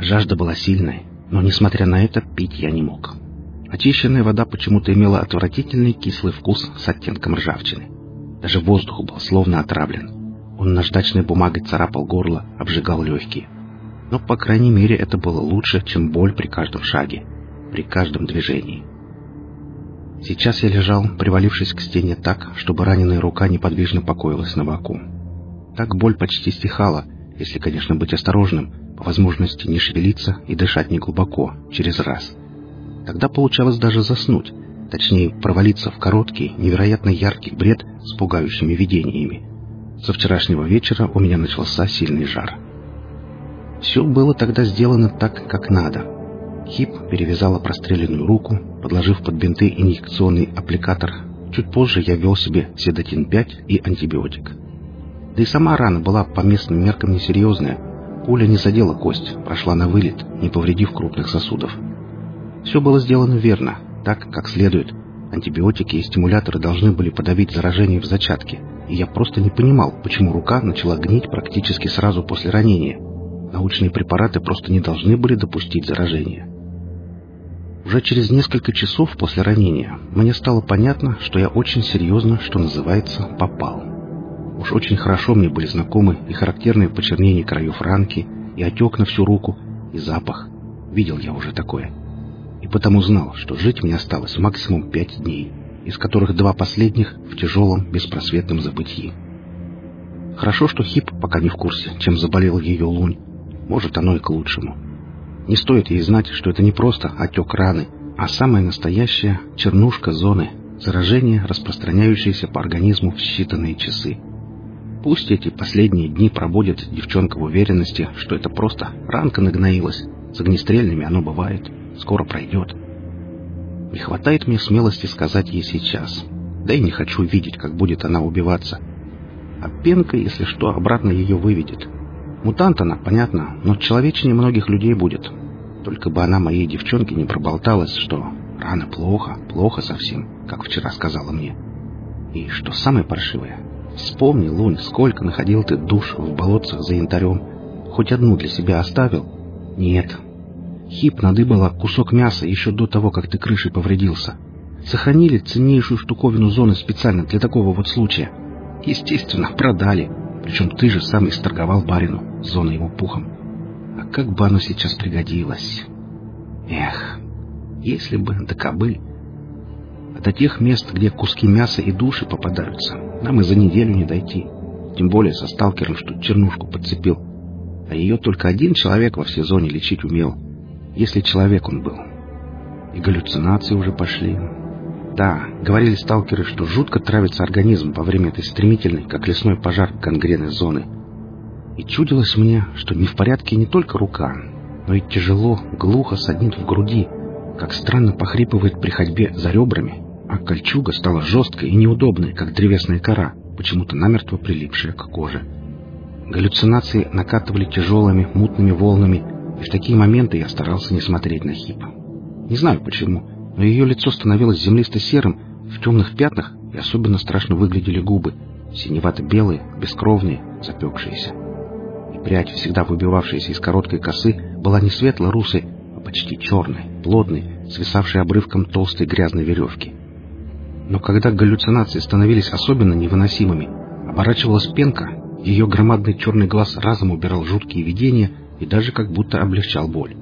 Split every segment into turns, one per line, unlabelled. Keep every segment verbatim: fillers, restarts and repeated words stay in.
Жажда была сильной, но, несмотря на это, пить я не мог. Очищенная вода почему-то имела отвратительный кислый вкус с оттенком ржавчины. Даже воздух был словно отравлен. Он наждачной бумагой царапал горло, обжигал легкие. Но, по крайней мере, это было лучше, чем боль при каждом шаге, при каждом движении. Сейчас я лежал, привалившись к стене так, чтобы раненая рука неподвижно покоилась на боку. Так боль почти стихала, если, конечно, быть осторожным, по возможности не шевелиться и дышать неглубоко, через раз. Тогда получалось даже заснуть, точнее, провалиться в короткий, невероятно яркий бред с пугающими видениями. Со вчерашнего вечера у меня начался сильный жар. Все было тогда сделано так, как надо. Хип перевязала простреленную руку, подложив под бинты инъекционный аппликатор. Чуть позже я ввел себе седатин пять и антибиотик. Да и сама рана была по местным меркам несерьезная. Пуля не задела кость, прошла на вылет, не повредив крупных сосудов. Все было сделано верно, так, как следует. Антибиотики и стимуляторы должны были подавить заражение в зачатке, и я просто не понимал, почему рука начала гнить практически сразу после ранения. Научные препараты просто не должны были допустить заражения. Уже через несколько часов после ранения мне стало понятно, что я очень серьезно, что называется, попал. Уж очень хорошо мне были знакомы и характерные почернения краев ранки, и отек на всю руку, и запах. Видел я уже такое. И потому знал, что жить мне осталось максимум пять дней, из которых два последних в тяжелом, беспросветном забытии. Хорошо, что Хип пока не в курсе, чем заболел ее Лунь. Может, оно и к лучшему. Не стоит ей знать, что это не просто отек раны, а самая настоящая чернушка зоны, заражение, распространяющееся по организму в считанные часы. Пусть эти последние дни пробудет девчонка в уверенности, что это просто ранка нагноилась, с огнестрельными оно бывает, скоро пройдет. Не хватает мне смелости сказать ей сейчас, да и не хочу видеть, как будет она убиваться. А пенка, если что, обратно ее выведет. Мутант она, понятно, но человечнее многих людей будет. Только бы она моей девчонке не проболталась, что рано плохо, плохо совсем, как вчера сказала мне. И что самое паршивое, вспомни, Лунь, сколько находил ты душ в болотцах за янтарем. Хоть одну для себя оставил? Нет. Хип надыбала кусок мяса еще до того, как ты крышей повредился. Сохранили ценнейшую штуковину зоны специально для такого вот случая. Естественно, продали. Причем ты же сам исторговал барину, зона его пухом. А как бы оно сейчас пригодилось? Эх, если бы, да кабы. А до тех мест, где куски мяса и души попадаются, нам и за неделю не дойти. Тем более со сталкером, что чернушку подцепил. А ее только один человек во всей зоне лечить умел. Если человек он был. И галлюцинации уже пошли. Да, говорили сталкеры, что жутко травится организм во время этой стремительной, как лесной пожар, гангрены зоны. И чудилось мне, что не в порядке не только рука, но и тяжело, глухо саднит в груди, как странно похрипывает при ходьбе за ребрами, а кольчуга стала жесткой и неудобной, как древесная кора, почему-то намертво прилипшая к коже. Галлюцинации накатывали тяжелыми, мутными волнами, и в такие моменты я старался не смотреть на Хип. Не знаю почему, но ее лицо становилось землисто-серым, в темных пятнах, и особенно страшно выглядели губы, синевато-белые, бескровные, запекшиеся. И прядь, всегда выбивавшаяся из короткой косы, была не светло-русой, а почти черной, плотной, свисавшей обрывком толстой грязной веревки. Но когда галлюцинации становились особенно невыносимыми, оборачивалась пенка, ее громадный черный глаз разом убирал жуткие видения и даже как будто облегчал боль.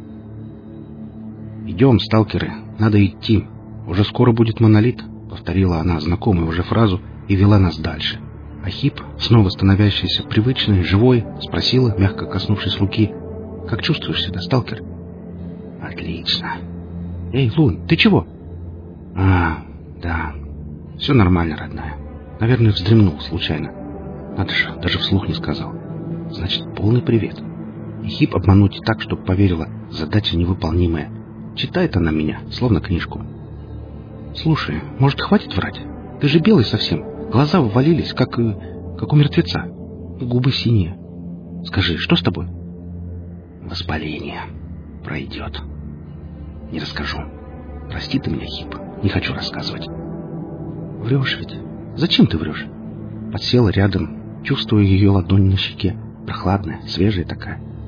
«Идем, сталкеры, надо идти. Уже скоро будет монолит», — повторила она знакомую уже фразу и вела нас дальше. А Хип, снова становящаяся привычной, живой, спросила, мягко коснувшись руки: «Как чувствуешь себя, сталкер?» «Отлично». «Эй, Лунь, ты чего?» «А, да, все нормально, родная. Наверное, вздремнул случайно. Надо же, даже вслух не сказал. Значит, полный привет». И Хип обмануть так, чтобы поверила, задача невыполнимая. Читает она меня, словно книжку. «Слушай, может, хватит врать? Ты же белый совсем. Глаза ввалились, как, как у мертвеца. Губы синие. Скажи, что с тобой?» «Воспаление. Пройдет. Не расскажу. Прости ты меня, Хип. Не хочу рассказывать». «Врешь ведь? Зачем ты врешь?» Подсела рядом, чувствуя ее ладонь на щеке. Прохладная, свежая такая.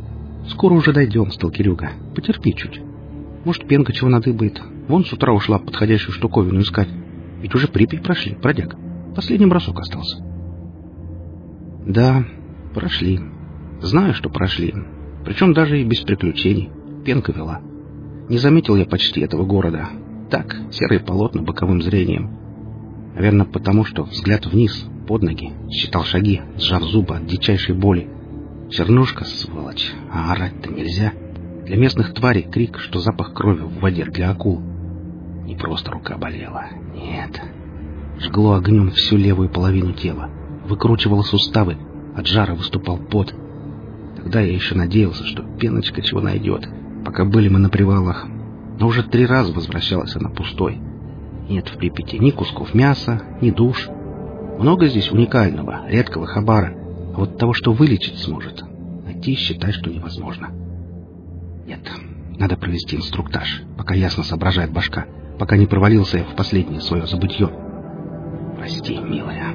Скоро уже дойдем, сталкерюга. Потерпи чуть. Может, пенка чего надыбает. Вон с утра ушла подходящую штуковину искать. Ведь уже Припять прошли, бродяг. Последний бросок остался. Да, прошли. Знаю, что прошли. Причем даже и без приключений. Пенка вела. Не заметил я почти этого города. Так, серые полотна боковым зрением. Наверное, потому что взгляд вниз, под ноги, считал шаги, сжав зубы от дичайшей боли. Чернушка, сволочь, а орать-то нельзя. Для местных тварей крик, что запах крови в воде для акул. Не просто рука болела, нет. Жгло огнем всю левую половину тела. Выкручивало суставы, от жара выступал пот. Тогда я еще надеялся, что пеночка чего найдет, пока были мы на привалах. Но уже три раза возвращалась она пустой. Нет в Припяти ни кусков мяса, ни душ. Много здесь уникального, редкого хабара. А вот того, что вылечить сможет, найти, считай, что невозможно. Нет, надо провести инструктаж, пока ясно соображает башка, пока не провалился я в последнее свое забытье. Прости, милая.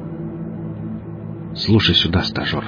Слушай сюда, стажер.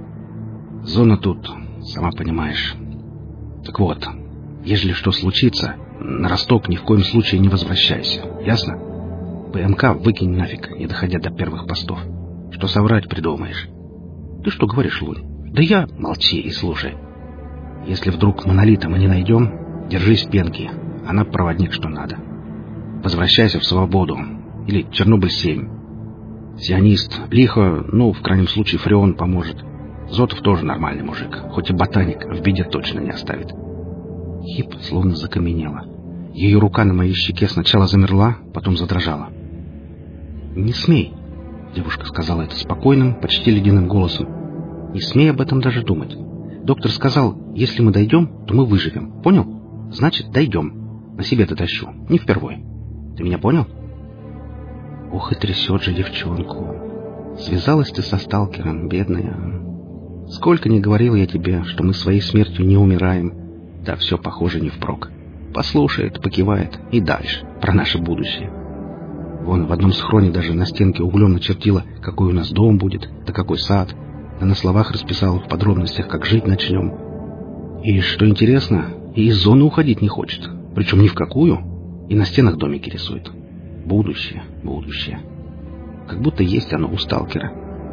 Зона тут, сама понимаешь. Так вот, ежели что случится, на Росток ни в коем случае не возвращайся, ясно? ПМК выкинь нафиг, не доходя до первых постов. Что соврать придумаешь? Ты что говоришь, Лунь? Да я... Молчи и слушай. Если вдруг монолита мы не найдем, держись пенки. Она проводник что надо. Возвращайся в свободу. Или Чернобыль семь. Сионист, лихо, ну, в крайнем случае, Фреон поможет. Зотов тоже нормальный мужик, хоть и ботаник, в беде точно не оставит. Хип словно закаменела. Ее рука на моей щеке сначала замерла, потом задрожала. «Не смей», — девушка сказала это спокойным, почти ледяным голосом. «Не смей об этом даже думать. Доктор сказал, если мы дойдем, то мы выживем. Понял? Значит, дойдем. На себе дотащу, не впервой. Ты меня понял?» Ох и трясет же девчонку. Связалась ты со сталкером, бедная. Сколько не говорил я тебе, что мы своей смертью не умираем. Да все, похоже, не впрок. Послушает, покивает и дальше, про наше будущее. Вон в одном схроне даже на стенке углем начертила, какой у нас дом будет, да какой сад. Да на словах расписала в подробностях, как жить начнем. И, что интересно, и из зоны уходить не хочет. Причем ни в какую. И на стенах домики рисует. Будущее, будущее. Как будто есть оно у сталкера.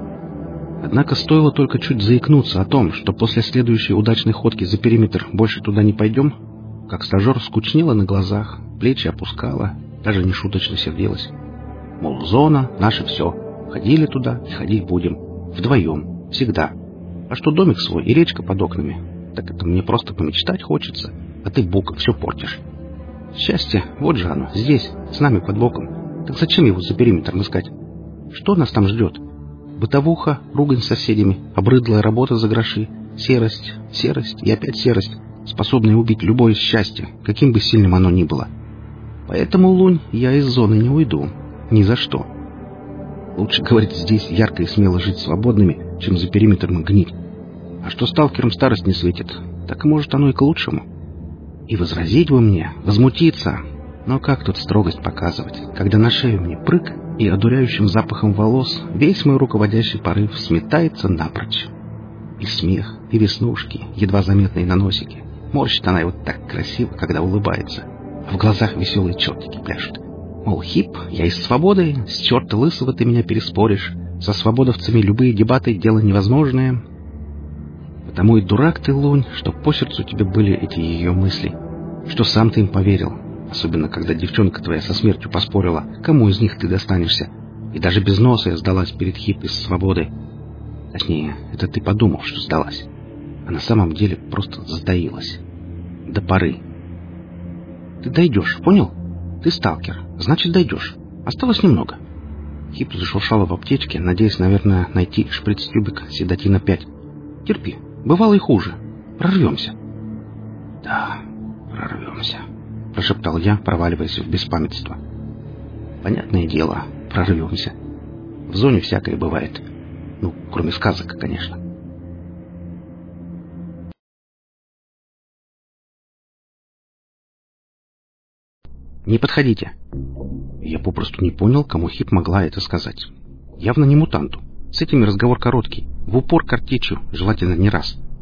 Однако стоило только чуть заикнуться о том, что после следующей удачной ходки за периметр больше туда не пойдем, как стажер скучнела на глазах, плечи опускала, даже не шуточно сердилась. Мол, зона — наше все. Ходили туда и ходить будем. Вдвоем. Всегда. А что домик свой и речка под окнами, так это мне просто помечтать хочется, а ты, Бука, все портишь. Счастье, вот же оно, здесь, с нами под боком. Так зачем его за периметром искать? Что нас там ждет? Бытовуха, ругань с соседями, обрыдлая работа за гроши, серость, серость и опять серость, способная убить любое счастье, каким бы сильным оно ни было. Поэтому, Лунь, я из зоны не уйду. Ни за что. Лучше, говорит, здесь ярко и смело жить свободными, чем за периметром гнить. А что сталкерам старость не светит, так может оно и к лучшему. И возразить бы мне, возмутиться. Но как тут строгость показывать, когда на шею мне прыг, и одуряющим запахом волос весь мой руководящий порыв сметается напрочь. И смех, и веснушки, едва заметные на носике. Морщит она его так красиво, когда улыбается. А в глазах веселые чертики пляшут. Мол, хип, я из свободы, с черта лысого ты меня переспоришь. Со свободовцами любые дебаты — дело невозможное. Потому и дурак ты, Лунь, что по сердцу тебе были эти ее мысли. Что сам ты им поверил. Особенно, когда девчонка твоя со смертью поспорила, кому из них ты достанешься. И даже без носа я сдалась перед хип из свободы. Точнее, это ты подумал, что сдалась. А на самом деле просто сдаилась. До поры. Ты дойдешь, понял? Ты сталкер, значит дойдешь. Осталось немного. Хип зашуршала в аптечке, надеясь, наверное, найти шприц-тюбик седатина пять. Терпи, бывало и хуже. Прорвемся. Да, прорвемся, прошептал я, проваливаясь в беспамятство. Понятное дело, прорвемся. В зоне всякое бывает. Ну, кроме сказок, конечно. «Не подходите!» Я попросту не понял, кому хип могла это сказать. Явно не мутанту. С этими разговор короткий, в упор картечью, желательно не раз.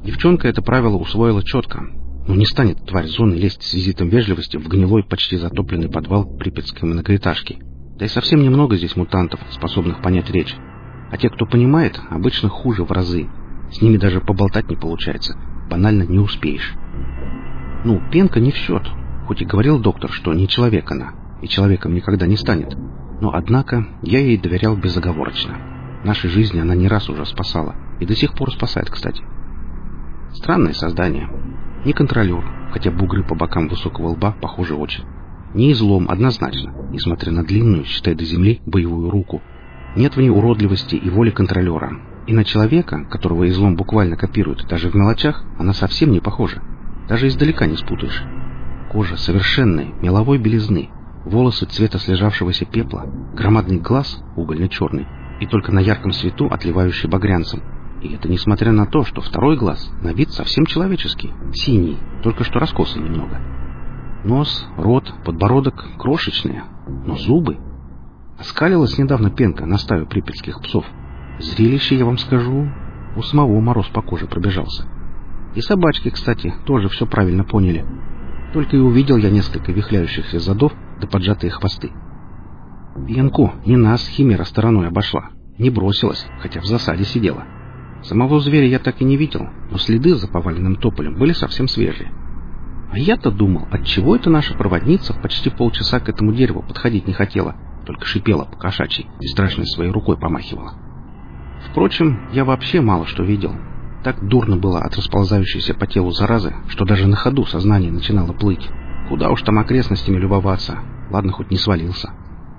Девчонка это правило усвоила четко. Ну не станет тварь зоны лезть с визитом вежливости в гнилой, почти затопленный подвал припятской многоэтажки. Да и совсем немного здесь мутантов, способных понять речь. А те, кто понимает, обычно хуже в разы. С ними даже поболтать не получается. Банально не успеешь. Ну, пенка не в счет. Хоть и говорил доктор, что не человек она, и человеком никогда не станет. Но, однако, я ей доверял безоговорочно. Нашей жизни она не раз уже спасала. И до сих пор спасает, кстати. Странное создание. Не контролер, хотя бугры по бокам высокого лба похожи очень. Не излом, однозначно, несмотря на длинную, считай до земли, боевую руку. Нет в ней уродливости и воли контролера. И на человека, которого излом буквально копирует, даже в мелочах, она совсем не похожа. Даже издалека не спутаешь. Кожа совершенной, меловой белизны, волосы цвета слежавшегося пепла, громадный глаз, угольно-черный, и только на ярком свету отливающий багрянцем. И это несмотря на то, что второй глаз на вид совсем человеческий, синий, только что раскосый немного. Нос, рот, подбородок крошечные, но зубы. Оскалилась недавно пенка на стаю припятских псов. Зрелище, я вам скажу, у самого мороз по коже пробежался. И собачки, кстати, тоже все правильно поняли. Только и увидел я несколько вихляющихся задов да поджатые хвосты. Пенку не нас химера стороной обошла, не бросилась, хотя в засаде сидела. Самого зверя я так и не видел, но следы за поваленным тополем были совсем свежие. А я-то думал, отчего это наша проводница почти полчаса к этому дереву подходить не хотела, только шипела по-кошачьи и страшной своей рукой помахивала. Впрочем, я вообще мало что видел. Так дурно было от расползающейся по телу заразы, что даже на ходу сознание начинало плыть. Куда уж там окрестностями любоваться, ладно, хоть не свалился.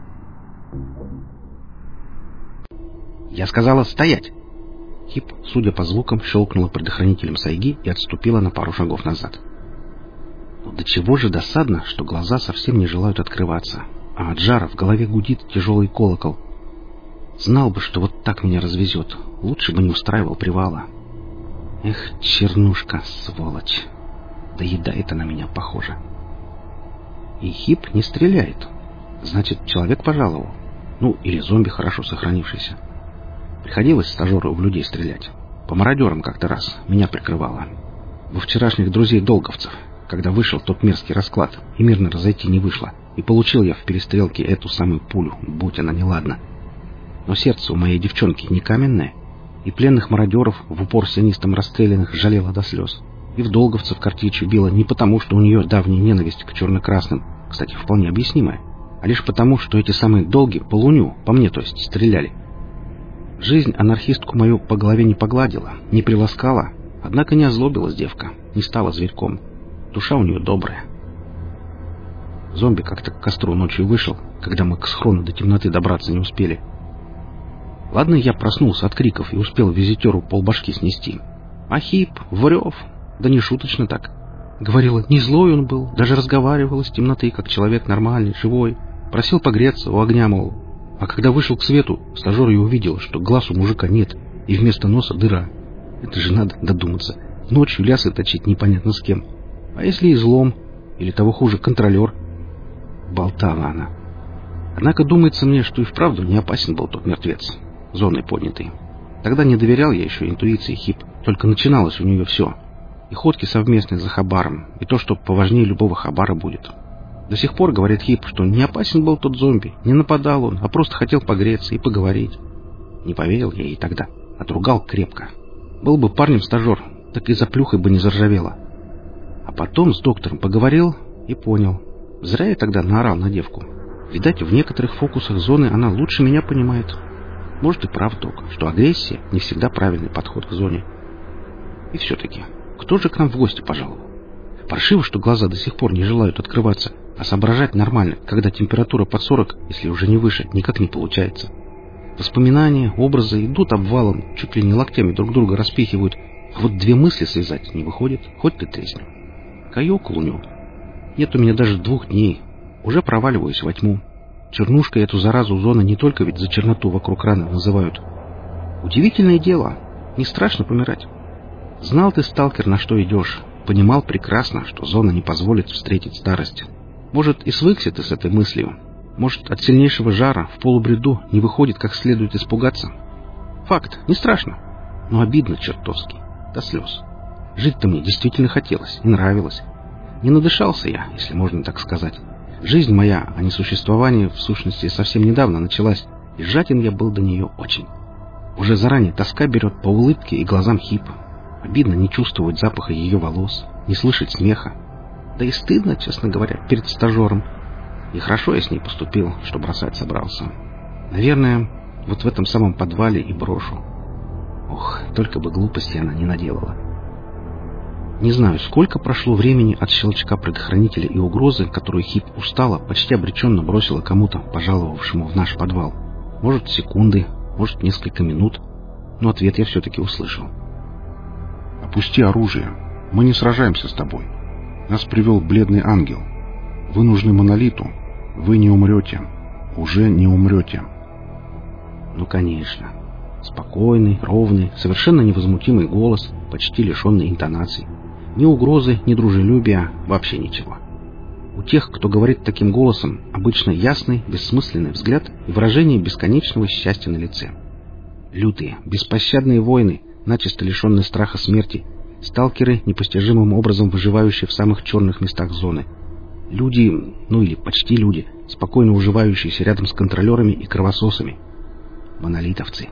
«Я сказала стоять!» Хип, судя по звукам, щелкнула предохранителем сайги и отступила на пару шагов назад. Но до чего же досадно, что глаза совсем не желают открываться, а от жара в голове гудит тяжелый колокол. Знал бы, что вот так меня развезет, лучше бы не устраивал привала. Эх, чернушка, сволочь. Доедает она меня, похоже. И Хип не стреляет. Значит, человек пожаловал. Ну, или зомби, хорошо сохранившийся. Приходилось стажеру в людей стрелять. По мародерам как-то раз меня прикрывало. Во вчерашних друзей долговцев, когда вышел тот мерзкий расклад, и мирно разойти не вышло, и получил я в перестрелке эту самую пулю, будь она неладна. Но сердце у моей девчонки не каменное, и пленных мародеров, в упор синистом расстрелянных, жалела до слез. И в долговцев картечью била не потому, что у нее давняя ненависть к черно-красным, кстати, вполне объяснимая, а лишь потому, что эти самые долги по луню, по мне, то есть, стреляли. Жизнь анархистку мою по голове не погладила, не приласкала, однако не озлобилась девка, не стала зверьком. Душа у нее добрая. Зомби как-то к костру ночью вышел, когда мы к схрону до темноты добраться не успели. Ладно, я проснулся от криков и успел визитеру полбашки снести. А Хип, врёв, да не шуточно так. Говорила, не злой он был, даже разговаривал из темноты, как человек нормальный, живой. Просил погреться у огня, мол. А когда вышел к свету, стажер и увидел, что глаз у мужика нет, и вместо носа дыра. Это же надо додуматься. Ночью лясы точить непонятно с кем. А если излом, или того хуже, контролер? Болтала она. Однако думается мне, что и вправду не опасен был тот мертвец, зоной поднятый. Тогда не доверял я еще интуиции Хип, только начиналось у нее все. И ходки совместные за хабаром, и то, что поважнее любого хабара будет. До сих пор говорит Хип, что не опасен был тот зомби, не нападал он, а просто хотел погреться и поговорить. Не поверил я ей тогда, отругал крепко. Был бы парнем стажер, так и за плюхой бы не заржавело. А потом с доктором поговорил и понял. Зря я тогда наорал на девку. Видать, в некоторых фокусах зоны она лучше меня понимает. Может и прав док, что агрессия не всегда правильный подход к зоне. И все-таки, кто же к нам в гости пожаловал? Паршиво, что глаза до сих пор не желают открываться, а соображать нормально, когда температура под сорок, если уже не выше, никак не получается. Воспоминания, образы идут обвалом, чуть ли не локтями друг друга распихивают, а вот две мысли связать не выходит, хоть ты тресни. Каек луню. Нет у меня даже двух дней. Уже проваливаюсь во тьму. Чернушкой эту заразу зоны не только ведь за черноту вокруг раны называют. Удивительное дело. Не страшно помирать. Знал ты, сталкер, на что идешь. Понимал прекрасно, что зона не позволит встретить старость. Может, и свыкся ты с этой мыслью. Может, от сильнейшего жара в полубреду не выходит как следует испугаться. Факт, не страшно. Но обидно чертовски. До слез. Жить-то мне действительно хотелось и нравилось. Не надышался я, если можно так сказать. Жизнь моя, а не существование, в сущности, совсем недавно началась, и жаден я был до нее очень. Уже заранее тоска берет по улыбке и глазам Хип. Обидно не чувствовать запаха ее волос, не слышать смеха. Да и стыдно, честно говоря, перед стажером. И хорошо я с ней поступил, что бросать собрался. Наверное, вот в этом самом подвале и брошу. Ох, только бы глупости она не наделала. Не знаю, сколько прошло времени от щелчка предохранителя и угрозы, которую Хип устала, почти обреченно бросила кому-то, пожаловавшему в наш подвал. Может, секунды, может, несколько минут, но ответ я все-таки услышал.
«Опусти оружие. Мы не сражаемся с тобой. Нас привел бледный ангел. Вы нужны монолиту. Вы не умрете. Уже не умрете».
Ну, конечно. Спокойный, ровный, совершенно невозмутимый голос, почти лишенный интонаций. Ни угрозы, ни дружелюбия, вообще ничего. У тех, кто говорит таким голосом, обычно ясный, бессмысленный взгляд и выражение бесконечного счастья на лице. Лютые, беспощадные воины, начисто лишенные страха смерти, сталкеры, непостижимым образом выживающие в самых черных местах зоны. Люди, ну или почти люди, спокойно уживающиеся рядом с контролерами и кровососами. Монолитовцы.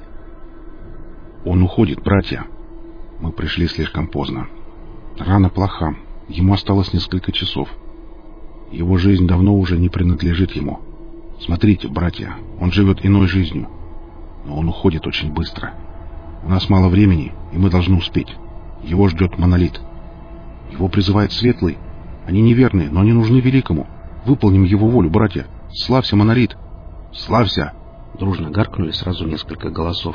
«Он уходит, братья. Мы пришли слишком поздно. Рана плоха. Ему осталось несколько часов. Его жизнь давно уже не принадлежит ему. Смотрите, братья, он живет иной жизнью. Но он уходит очень быстро. У нас мало времени, и мы должны успеть. Его ждет монолит. Его призывает Светлый. Они неверные, но они нужны Великому. Выполним его волю, братья. Славься, монолит! Славься!»
Дружно гаркнули сразу несколько голосов.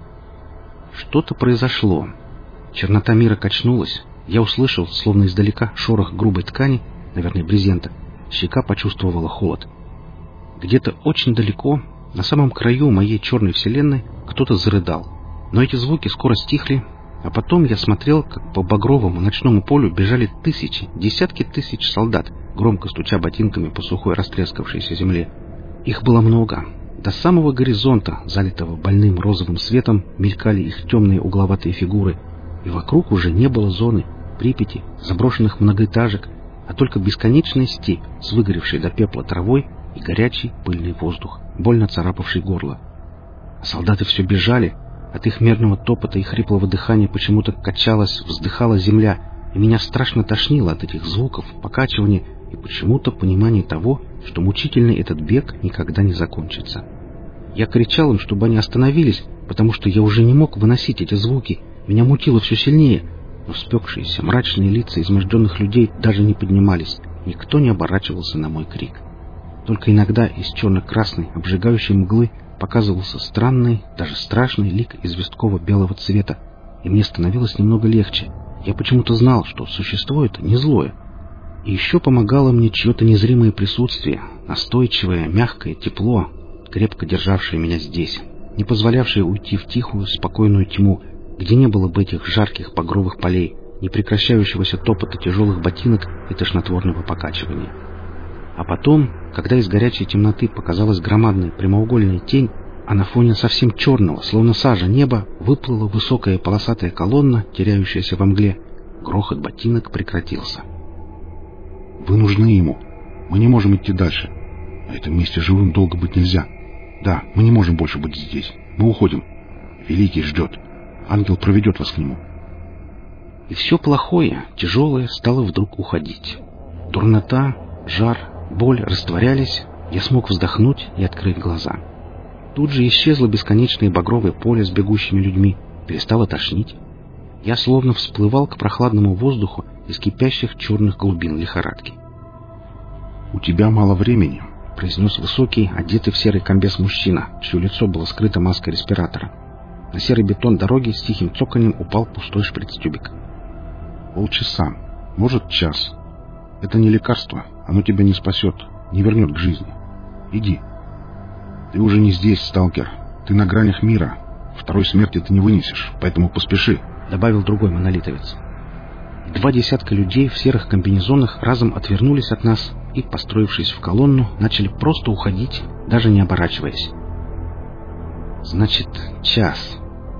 Что-то произошло. Чернота мира качнулась. Я услышал, словно издалека, шорох грубой ткани, наверное, брезента. Щека почувствовала холод. Где-то очень далеко, на самом краю моей черной вселенной, кто-то зарыдал. Но эти звуки скоро стихли, а потом я смотрел, как по багровому ночному полю бежали тысячи, десятки тысяч солдат, громко стуча ботинками по сухой растрескавшейся земле. Их было много. До самого горизонта, залитого больным розовым светом, мелькали их темные угловатые фигуры, и вокруг уже не было зоны, Припяти, заброшенных многоэтажек, а только бесконечная степь с выгоревшей до пепла травой и горячий пыльный воздух, больно царапавший горло. А солдаты все бежали, от их мерного топота и хриплого дыхания почему-то качалась, вздыхала земля, и меня страшно тошнило от этих звуков, покачивания и почему-то понимания того, что мучительный этот бег никогда не закончится. Я кричал им, чтобы они остановились, потому что я уже не мог выносить эти звуки, меня мутило все сильнее, но спекшиеся мрачные лица изможденных людей даже не поднимались, никто не оборачивался на мой крик. Только иногда из черно-красной, обжигающей мглы показывался странный, даже страшный лик известково-белого цвета, и мне становилось немного легче. Я почему-то знал, что существо это не злое. И еще помогало мне чье-то незримое присутствие, настойчивое, мягкое тепло, крепко державшее меня здесь, не позволявшее уйти в тихую, спокойную тьму, где не было бы этих жарких багровых полей, непрекращающегося топота тяжелых ботинок и тошнотворного покачивания. А потом, когда из горячей темноты показалась громадная прямоугольная тень, а на фоне совсем черного, словно сажа неба, выплыла высокая полосатая колонна, теряющаяся во мгле, грохот ботинок прекратился.
«Вы нужны ему. Мы не можем идти дальше. На этом месте живым долго быть нельзя. Да, мы не можем больше быть здесь. Мы уходим. Великий ждет. Ангел проведет вас к нему».
И все плохое, тяжелое стало вдруг уходить. Дурнота, жар, боль растворялись, я смог вздохнуть и открыть глаза. Тут же исчезло бесконечное багровое поле с бегущими людьми, перестало тошнить. Я словно всплывал к прохладному воздуху из кипящих черных глубин лихорадки.
«У тебя мало времени»,
— произнес высокий, одетый в серый комбез мужчина, чье лицо было скрыто маской респиратора. На серый бетон дороги с тихим цоканьем упал пустой шприц-тюбик.
«Полчаса, может, час. Это не лекарство, оно тебя не спасет, не вернет к жизни. Иди. Ты уже не здесь, сталкер. Ты на гранях мира. Второй смерти ты не вынесешь, поэтому поспеши»,
— добавил другой монолитовец. Два десятка людей в серых комбинезонах разом отвернулись от нас и, построившись в колонну, начали просто уходить, даже не оборачиваясь. Значит, час.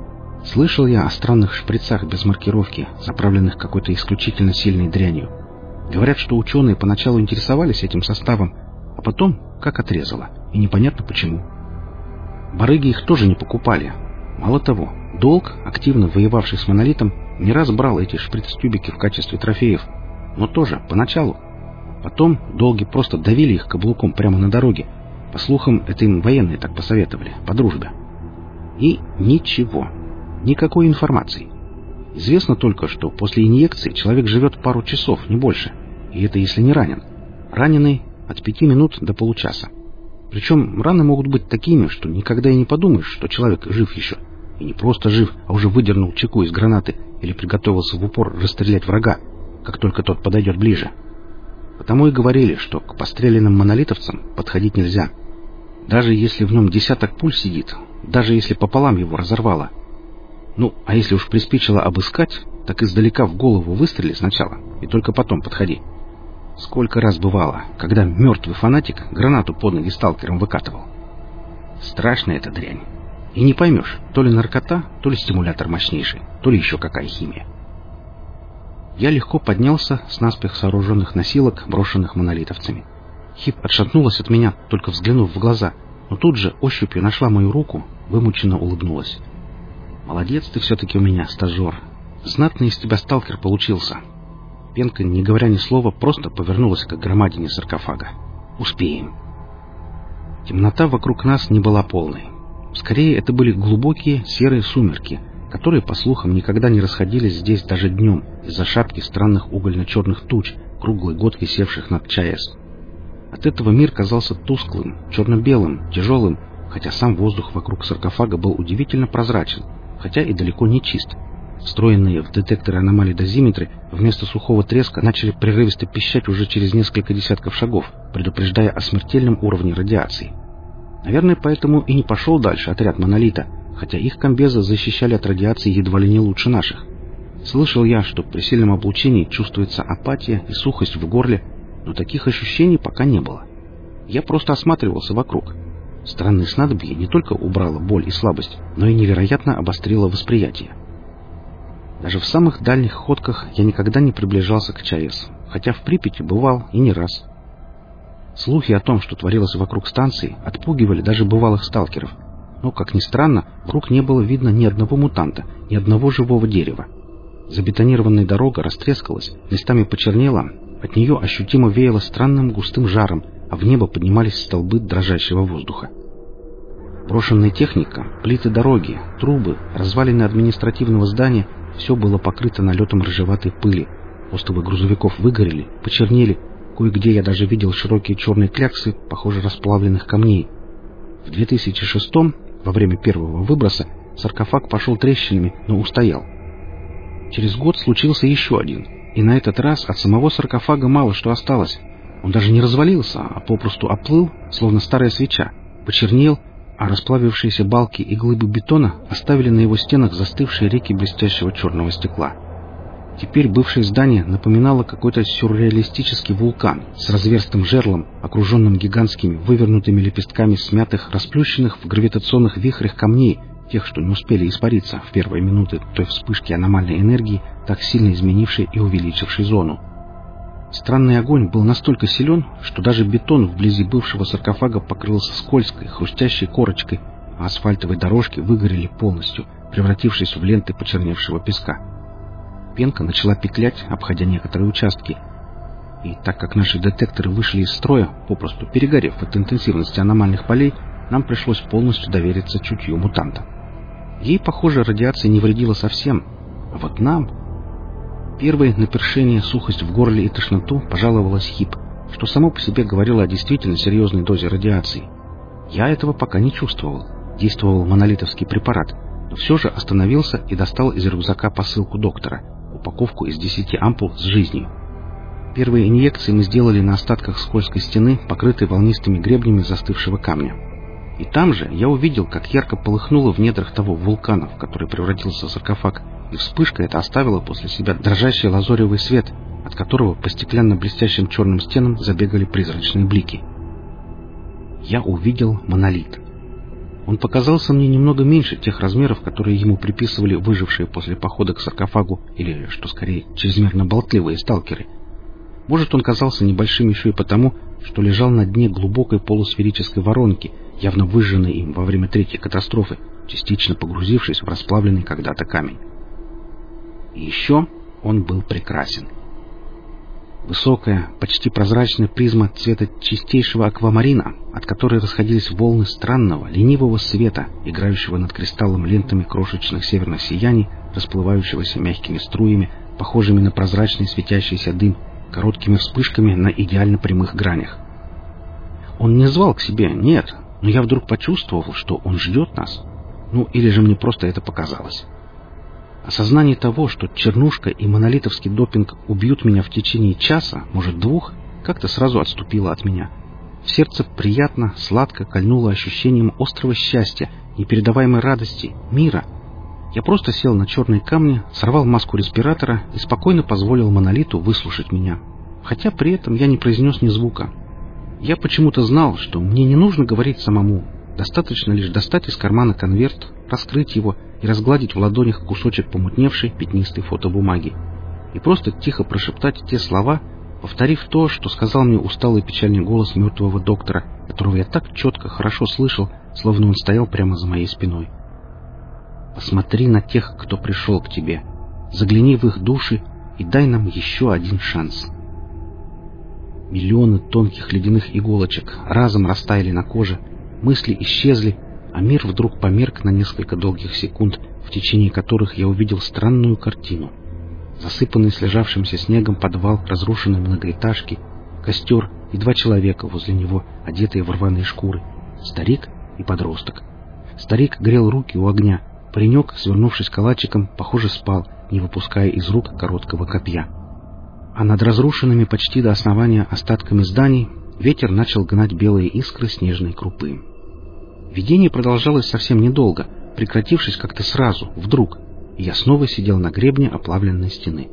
Слышал я о странных шприцах без маркировки, заправленных какой-то исключительно сильной дрянью. Говорят, что ученые поначалу интересовались этим составом, а потом как отрезало, и непонятно почему. Барыги их тоже не покупали. Мало того, Долг, активно воевавший с Монолитом, не раз брал эти шприц-тюбики в качестве трофеев, но тоже поначалу. Потом Долги просто давили их каблуком прямо на дороге. По слухам, это им военные так посоветовали, по дружбе. И ничего. Никакой информации. Известно только, что после инъекции человек живет пару часов, не больше. И это если не ранен. Раненый от пяти минут до получаса. Причем раны могут быть такими, что никогда и не подумаешь, что человек жив еще. И не просто жив, а уже выдернул чеку из гранаты или приготовился в упор расстрелять врага, как только тот подойдет ближе. Потому и говорили, что к постреленным монолитовцам подходить нельзя. Даже если в нем десяток пуль сидит, даже если пополам его разорвало. Ну, а если уж приспичило обыскать, так издалека в голову выстрели сначала, и только потом подходи. Сколько раз бывало, когда мертвый фанатик гранату под ноги сталкером выкатывал. Страшная эта дрянь. И не поймешь, то ли наркота, то ли стимулятор мощнейший, то ли еще какая химия. Я легко поднялся с наспех сооруженных носилок, брошенных монолитовцами. Хип отшатнулась от меня, только взглянув в глаза, но тут же ощупью нашла мою руку, вымученно улыбнулась. «Молодец ты все-таки у меня, стажер. Знатный из тебя сталкер получился». Пенка, не говоря ни слова, просто повернулась к громадине саркофага. «Успеем». Темнота вокруг нас не была полной. Скорее, это были глубокие серые сумерки, которые, по слухам, никогда не расходились здесь даже днем из-за шапки странных угольно-черных туч, круглый год висевших над ЧАЭС. От этого мир казался тусклым, черно-белым, тяжелым, хотя сам воздух вокруг саркофага был удивительно прозрачен, хотя и далеко не чист. Встроенные в детекторы аномалий дозиметры вместо сухого треска начали прерывисто пищать уже через несколько десятков шагов, предупреждая о смертельном уровне радиации. Наверное, поэтому и не пошел дальше отряд Монолита, хотя их комбезы защищали от радиации едва ли не лучше наших. Слышал я, что при сильном облучении чувствуется апатия и сухость в горле, но таких ощущений пока не было. Я просто осматривался вокруг. Странное снадобье не только убрало боль и слабость, но и невероятно обострило восприятие. Даже в самых дальних ходках я никогда не приближался к ЧАЭС, хотя в Припяти бывал и не раз. Слухи о том, что творилось вокруг станции, отпугивали даже бывалых сталкеров. Но, как ни странно, вокруг не было видно ни одного мутанта, ни одного живого дерева. Забетонированная дорога растрескалась, местами почернела, от нее ощутимо веяло странным густым жаром, а в небо поднимались столбы дрожащего воздуха. Брошенная техника, плиты дороги, трубы, развалины административного здания — все было покрыто налетом рыжеватой пыли. Остовы грузовиков выгорели, почернели. Кое-где я даже видел широкие черные кляксы, похоже, расплавленных камней. В две тысячи шестом, во время первого выброса, саркофаг пошел трещинами, но устоял. Через год случился еще один, и на этот раз от самого саркофага мало что осталось. Он даже не развалился, а попросту оплыл, словно старая свеча, почернел, а расплавившиеся балки и глыбы бетона оставили на его стенах застывшие реки блестящего черного стекла. Теперь бывшее здание напоминало какой-то сюрреалистический вулкан с разверстым жерлом, окруженным гигантскими вывернутыми лепестками смятых, расплющенных в гравитационных вихрях камней, тех, что не успели испариться в первые минуты той вспышки аномальной энергии, так сильно изменившей и увеличившей зону. Странный огонь был настолько силен, что даже бетон вблизи бывшего саркофага покрылся скользкой, хрустящей корочкой, а асфальтовые дорожки выгорели полностью, превратившись в ленты почерневшего песка. Пенка начала петлять, обходя некоторые участки. И так как наши детекторы вышли из строя, попросту перегорев от интенсивности аномальных полей, нам пришлось полностью довериться чутью мутанта. Ей, похоже, радиация не вредила совсем, а вот нам... Первой на першение, сухость в горле и тошноту пожаловалась Хип, что само по себе говорило о действительно серьезной дозе радиации. Я этого пока не чувствовал. Действовал монолитовский препарат, но все же остановился и достал из рюкзака посылку доктора, упаковку из десяти ампул с жизнью. Первые инъекции мы сделали на остатках скользкой стены, покрытой волнистыми гребнями застывшего камня. И там же я увидел, как ярко полыхнуло в недрах того вулкана, в который превратился саркофаг, и вспышка эта оставила после себя дрожащий лазоревый свет, от которого по стеклянно-блестящим черным стенам забегали призрачные блики. Я увидел монолит. Он показался мне немного меньше тех размеров, которые ему приписывали выжившие после похода к саркофагу или, что скорее, чрезмерно болтливые сталкеры. Может, он казался небольшим еще и потому, что лежал на дне глубокой полусферической воронки, явно выжженной им во время третьей катастрофы, частично погрузившись в расплавленный когда-то камень. И еще он был прекрасен. Высокая, почти прозрачная призма цвета чистейшего аквамарина, от которой расходились волны странного, ленивого света, играющего над кристаллом лентами крошечных северных сияний, расплывающегося мягкими струями, похожими на прозрачный светящийся дым, короткими вспышками на идеально прямых гранях. Он не звал к себе, нет, но я вдруг почувствовал, что он ждет нас. Ну, или же мне просто это показалось. Осознание того, что чернушка и монолитовский допинг убьют меня в течение часа, может двух, как-то сразу отступило от меня. В сердце приятно, сладко кольнуло ощущением острого счастья, непередаваемой радости, мира. Я просто сел на черные камни, сорвал маску респиратора и спокойно позволил монолиту выслушать меня. Хотя при этом я не произнес ни звука. Я почему-то знал, что мне не нужно говорить самому. Достаточно лишь достать из кармана конверт, раскрыть его и разгладить в ладонях кусочек помутневшей пятнистой фотобумаги. И просто тихо прошептать те слова, повторив то, что сказал мне усталый печальный голос мертвого доктора, которого я так четко, хорошо слышал, словно он стоял прямо за моей спиной. «Посмотри на тех, кто пришел к тебе. Загляни в их души и дай нам еще один шанс». Миллионы тонких ледяных иголочек разом растаяли на коже, мысли исчезли, а мир вдруг померк на несколько долгих секунд, в течение которых я увидел странную картину. Засыпанный слежавшимся снегом подвал разрушенной многоэтажки, костер и два человека возле него, одетые в рваные шкуры, старик и подросток. Старик грел руки у огня, паренек, свернувшись калачиком, похоже, спал, не выпуская из рук короткого копья. А над разрушенными почти до основания остатками зданий ветер начал гнать белые искры снежной крупы. Видение продолжалось совсем недолго, прекратившись как-то сразу, вдруг, и я снова сидел на гребне оплавленной стены.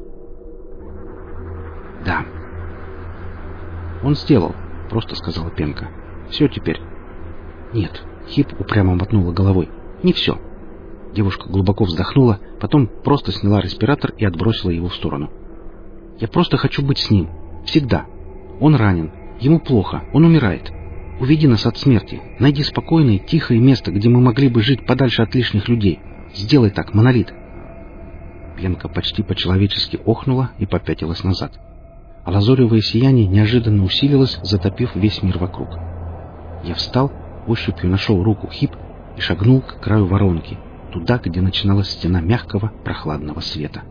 «Да». «Он сделал», — просто сказала Пенка. «Все теперь». «Нет», — Хип упрямо мотнула головой. «Не все». Девушка глубоко вздохнула, потом просто сняла респиратор и отбросила его в сторону. «Я просто хочу быть с ним. Всегда. Он ранен. Ему плохо. Он умирает. Уведи нас от смерти. Найди спокойное, тихое место, где мы могли бы жить подальше от лишних людей. Сделай так, монолит». Пенка почти по-человечески охнула и попятилась назад. А лазоревое сияние неожиданно усилилось, затопив весь мир вокруг. Я встал, ощупью нашел руку Хип и шагнул к краю воронки, туда, где начиналась стена мягкого, прохладного света.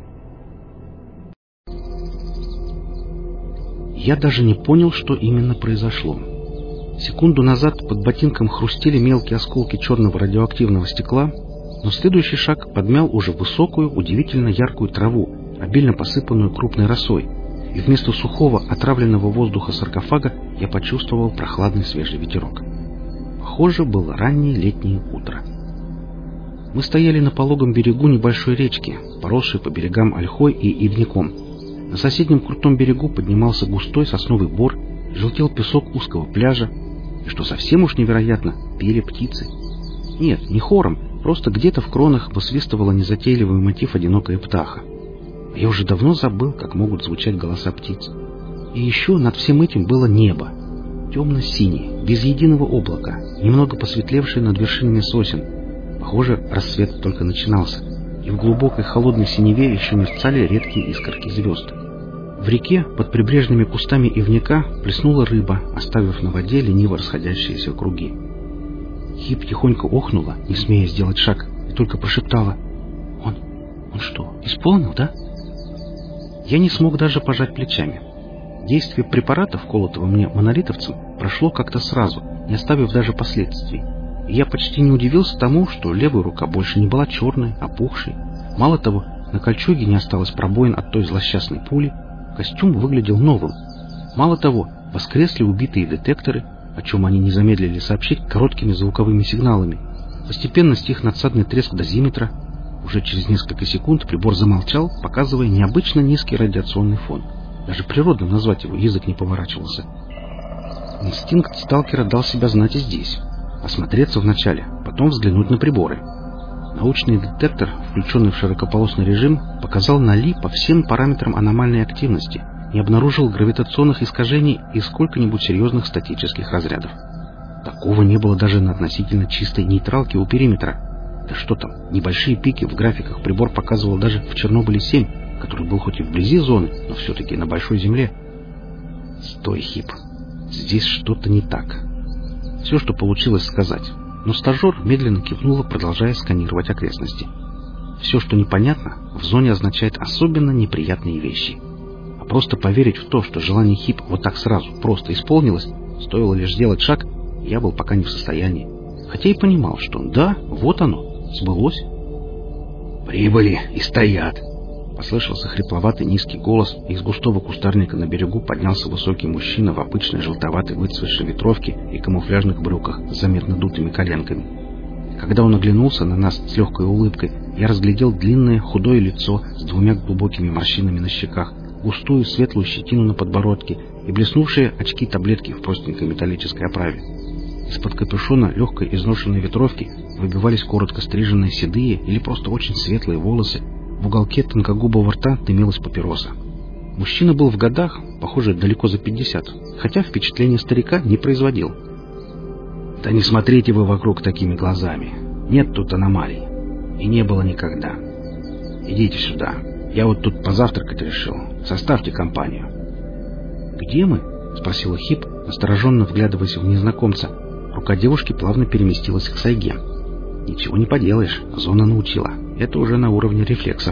Я даже не понял, что именно произошло. Секунду назад под ботинком хрустели мелкие осколки черного радиоактивного стекла, но следующий шаг подмял уже высокую, удивительно яркую траву, обильно посыпанную крупной росой, и вместо сухого, отравленного воздуха саркофага я почувствовал прохладный свежий ветерок. Похоже, было раннее летнее утро. Мы стояли на пологом берегу небольшой речки, поросшей по берегам ольхой и ивняком. На соседнем крутом берегу поднимался густой сосновый бор, желтел песок узкого пляжа, и, что совсем уж невероятно, пели птицы. Нет, не хором, просто где-то в кронах высвистывала незатейливый мотив одинокая птаха. А я уже давно забыл, как могут звучать голоса птиц. И еще над всем этим было небо. Темно-синее, без единого облака, немного посветлевшее над вершинами сосен. Похоже, рассвет только начинался, и в глубокой холодной синеве еще мерцали редкие искорки звезд. В реке под прибрежными кустами ивняка плеснула рыба, оставив на воде лениво расходящиеся круги. Хип тихонько охнула, не смея сделать шаг, и только прошептала: «Он... он что, исполнил, да?» Я не смог даже пожать плечами. Действие препарата, вколотого мне монолитовцем, прошло как-то сразу, не оставив даже последствий. И я почти не удивился тому, что левая рука больше не была черной, опухшей. Мало того, на кольчуге не осталось пробоин от той злосчастной пули, костюм выглядел новым. Мало того, воскресли убитые детекторы, о чем они не замедлили сообщить короткими звуковыми сигналами. Постепенно стих надсадный треск дозиметра. Уже через несколько секунд прибор замолчал, показывая необычно низкий радиационный фон. Даже природным назвать его язык не поворачивался. Инстинкт сталкера дал себя знать и здесь. Осмотреться вначале, потом потом взглянуть на приборы. Научный детектор, включенный в широкополосный режим, показал Нали по всем параметрам аномальной активности, не обнаружил гравитационных искажений и сколько-нибудь серьезных статических разрядов. Такого не было даже на относительно чистой нейтралке у периметра. Да что там, небольшие пики в графиках прибор показывал даже в Чернобыле семь, который был хоть и вблизи зоны, но все-таки на большой земле. Стой, Хип, здесь что-то не так. Все, что получилось сказать. Но стажер медленно кивнула, продолжая сканировать окрестности. Все, что непонятно, в зоне означает особенно неприятные вещи. А просто поверить в то, что желание Хип вот так сразу просто исполнилось, стоило лишь сделать шаг, я был пока не в состоянии. Хотя и понимал, что да, вот оно, сбылось. «Прибыли и стоят!» Послышался хрипловатый низкий голос, и из густого кустарника на берегу поднялся высокий мужчина в обычной желтоватой выцветшей ветровке и камуфляжных брюках с заметно дутыми коленками. Когда он оглянулся на нас с легкой улыбкой, я разглядел длинное худое лицо с двумя глубокими морщинами на щеках, густую светлую щетину на подбородке и блеснувшие очки-таблетки в простенькой металлической оправе. Из-под капюшона легкой изношенной ветровки выбивались коротко стриженные седые или просто очень светлые волосы. В уголке тонкогубого рта дымилась папироса. Мужчина был в годах, похоже, далеко за пятьдесят, хотя впечатление старика не производил. «Да не смотрите вы вокруг такими глазами. Нет тут аномалий. И не было никогда. Идите сюда. Я вот тут позавтракать решил. Составьте компанию». «Где мы?» — спросила Хип, настороженно вглядываясь в незнакомца. Рука девушки плавно переместилась к Сайге. «Ничего не поделаешь, зона научила. Это уже на уровне рефлексов».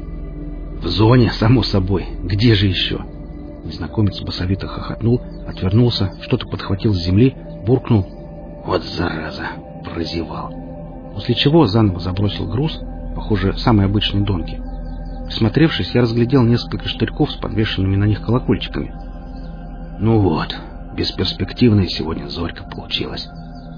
«В зоне, само собой. Где же еще?» Незнакомец басовито хохотнул, отвернулся, что-то подхватил с земли, буркнул: «Вот зараза!» — прозевал. После чего заново забросил груз, похоже, самой обычной донки. Присмотревшись, я разглядел несколько штырьков с подвешенными на них колокольчиками. «Ну вот, бесперспективная сегодня зорька получилась.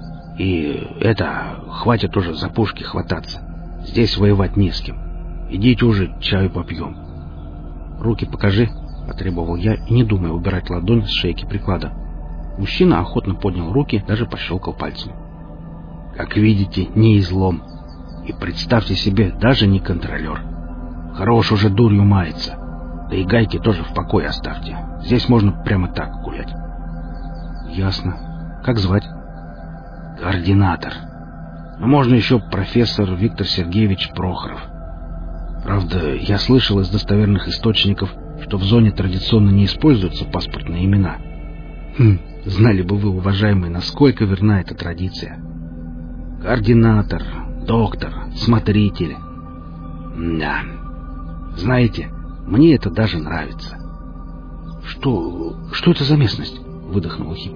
И это, хватит уже за пушки хвататься. Здесь воевать не с кем. Идите уже, чаю попьем». «Руки покажи», — потребовал я, и не думая убирать ладонь с шейки приклада. Мужчина охотно поднял руки, даже пощелкал пальцем. «Как видите, не излом. И представьте себе, даже не контролер. Хорош уже дурью мается. Да и гайки тоже в покое оставьте. Здесь можно прямо так гулять». «Ясно. Как звать?» «Координатор. А можно еще профессор Виктор Сергеевич Прохоров. Правда, я слышал из достоверных источников, что в зоне традиционно не используются паспортные имена. Хм, знали бы вы, уважаемые, насколько верна эта традиция. Координатор, доктор, смотритель. Да. Знаете, мне это даже нравится». «Что... что это за местность?» — выдохнула Хип.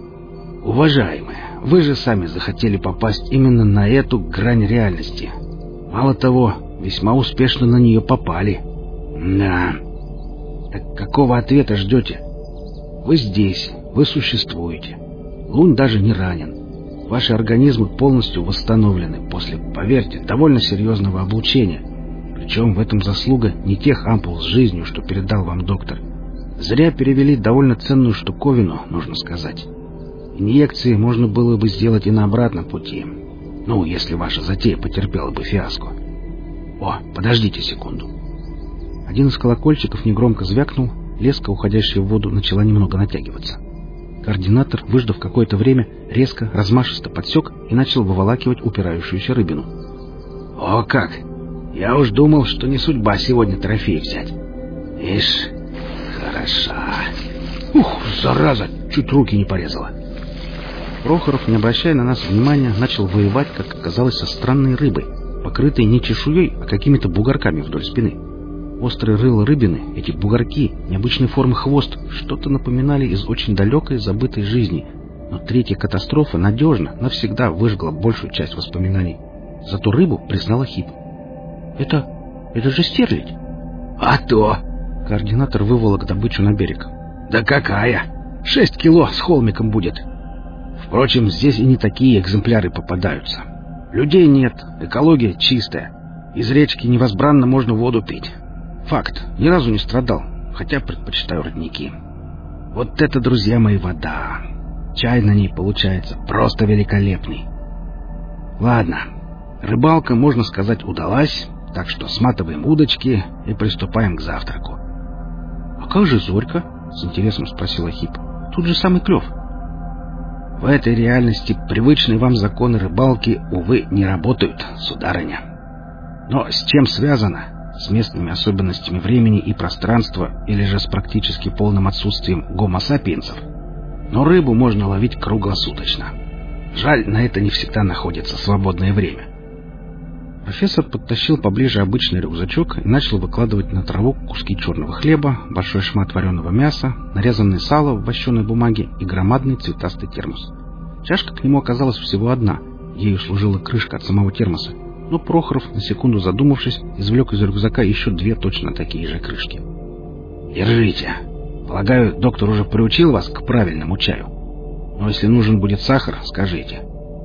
«Уважаемые, вы же сами захотели попасть именно на эту грань реальности. Мало того, весьма успешно на нее попали. Да. Так какого ответа ждете? Вы здесь, вы существуете. Лунь даже не ранен. Ваши организмы полностью восстановлены после, поверьте, довольно серьезного облучения. Причем в этом заслуга не тех ампул с жизнью, что передал вам доктор. Зря перевели довольно ценную штуковину, нужно сказать. Инъекции можно было бы сделать и на обратном пути. Ну, если ваша затея потерпела бы фиаско. О, подождите секунду». Один из колокольчиков негромко звякнул, леска, уходящая в воду, начала немного натягиваться. Координатор, выждав какое-то время, резко, размашисто подсек и начал выволакивать упирающуюся рыбину. «О как! Я уж думал, что не судьба сегодня трофей взять. Ишь, хороша. Ух, зараза, чуть руки не порезала». Прохоров, не обращая на нас внимания, начал воевать, как оказалось, со странной рыбой, покрытой не чешуей, а какими-то бугорками вдоль спины. Острые рыло рыбины, эти бугорки, необычной формы хвост, что-то напоминали из очень далекой забытой жизни, но третья катастрофа надежно, навсегда выжгла большую часть воспоминаний. Зато рыбу признала Хип. «Это... это же стерлядь!» «А то!» Координатор выволок добычу на берег. «Да какая! Шесть кило с холмиком будет!» Впрочем, здесь и не такие экземпляры попадаются. Людей нет, экология чистая. Из речки невозбранно можно воду пить. Факт, ни разу не страдал, хотя предпочитаю родники. Вот это, друзья мои, вода. Чай на ней получается просто великолепный. Ладно, рыбалка, можно сказать, удалась, так что сматываем удочки и приступаем к завтраку. — А как же Зорька? — с интересом спросила Хип. — Тут же самый клев. — В этой реальности привычные вам законы рыбалки, увы, не работают, сударыня. Но с чем связано? С местными особенностями времени и пространства или же с практически полным отсутствием гомо-сапиенсов? Но рыбу можно ловить круглосуточно. Жаль, на это не всегда находится свободное время. Профессор подтащил поближе обычный рюкзачок и начал выкладывать на траву куски черного хлеба, большой шмат вареного мяса, нарезанное сало в вощеной бумаге и громадный цветастый термос. Чашка к нему оказалась всего одна, ею служила крышка от самого термоса, но Прохоров, на секунду задумавшись, извлек из рюкзака еще две точно такие же крышки. «Держите. Полагаю, доктор уже приучил вас к правильному чаю. Но если нужен будет сахар, скажите».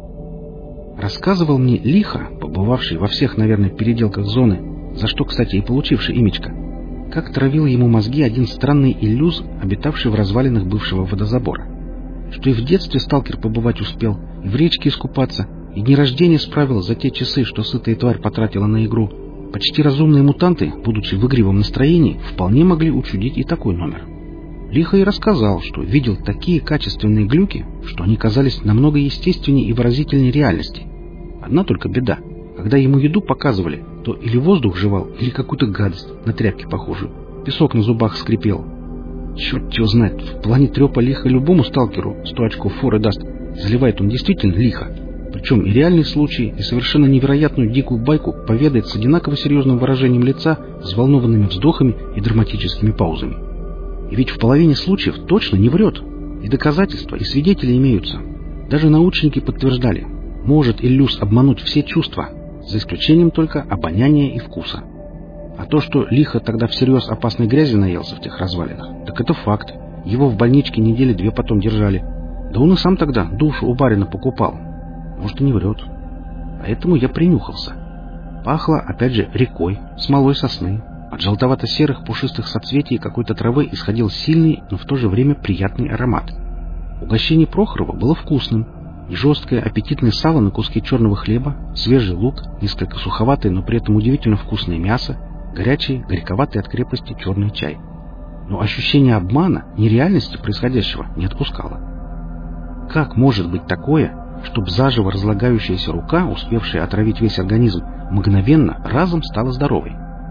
Рассказывал мне лихо, побывавший во всех, наверное, переделках зоны, за что, кстати, и получивший имечко, как травил ему мозги один странный иллюз, обитавший в развалинах бывшего водозабора. Что и в детстве сталкер побывать успел, и в речке искупаться, и дни рождения справил за те часы, что сытая тварь потратила на игру. Почти разумные мутанты, будучи в игривом настроении, вполне могли учудить и такой номер. Лихо и рассказал, что видел такие качественные глюки, что они казались намного естественнее и выразительнее реальности. Одна только беда. Когда ему еду показывали, то или воздух жевал, или какую-то гадость, на тряпке похожую. Песок на зубах скрипел. Черт его знает, в плане трепа лихо любому сталкеру сто очков форы даст. Заливает он действительно лихо. Причем и реальный случай, и совершенно невероятную дикую байку поведает с одинаково серьезным выражением лица, взволнованными вздохами и драматическими паузами. И ведь в половине случаев точно не врет. И доказательства, и свидетели имеются. Даже научники подтверждали. Может иллюз обмануть все чувства, за исключением только обоняния и вкуса. А то, что лихо тогда всерьез опасной грязи наелся в тех развалинах, так это факт. Его в больничке недели две потом держали. Да он и сам тогда душу у барина покупал. Может, и не врет. Поэтому я принюхался. Пахло, опять же, рекой, смолой сосны. От желтовато-серых пушистых соцветий какой-то травы исходил сильный, но в то же время приятный аромат. Угощение Прохорова было вкусным. И жесткое аппетитное сало на куске черного хлеба, свежий лук, несколько суховатое, но при этом удивительно вкусное мясо, горячий, горьковатый от крепости черный чай. Но ощущение обмана, нереальности происходящего не отпускало. Как может быть такое, чтобы заживо разлагающаяся рука, успевшая отравить весь организм, мгновенно разом стала здоровой?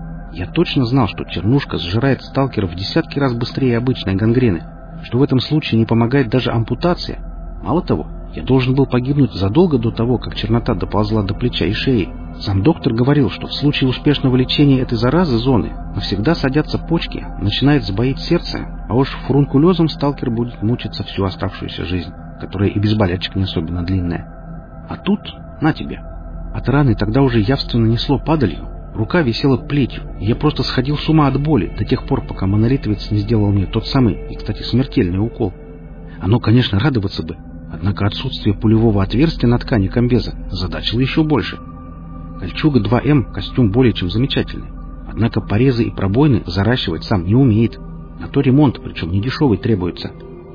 Я точно знал, что чернушка сжирает сталкера в десятки раз быстрее обычной гангрены, что в этом случае не помогает даже ампутация. Мало того, я должен был погибнуть задолго до того, как чернота доползла до плеча и шеи. Сам доктор говорил, что в случае успешного лечения этой заразы зоны навсегда садятся почки, начинает сбоить сердце, а уж фурункулезом сталкер будет мучиться всю оставшуюся жизнь, которая и без болячек не особенно длинная. А тут, на тебе. От раны тогда уже явственно несло падалью, рука висела плетью, и я просто сходил с ума от боли до тех пор, пока монолитовец не сделал мне тот самый и, кстати, смертельный укол. Оно, конечно, радоваться бы. Однако отсутствие пулевого отверстия на ткани комбеза озадачило еще больше. Кольчуга два эм, костюм более чем замечательный. Однако порезы и пробоины заращивать сам не умеет. На то ремонт, причем не дешевый, требуется.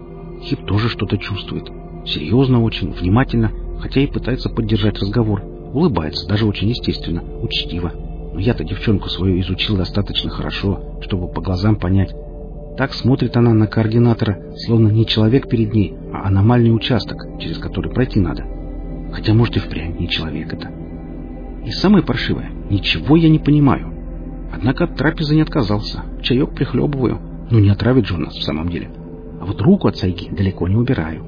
Хип тоже что-то чувствует. Серьезно очень, внимательно, хотя и пытается поддержать разговор. Улыбается, даже очень естественно, учтиво. Но я-то девчонку свою изучил достаточно хорошо, чтобы по глазам понять. Так смотрит она на координатора, словно не человек перед ней, а аномальный участок, через который пройти надо. Хотя, может, и впрямь не человек это. И самое паршивое, ничего я не понимаю. Однако от трапезы не отказался, чаек прихлебываю. Ну не отравит же у нас в самом деле. А вот руку от сайги далеко не убираю.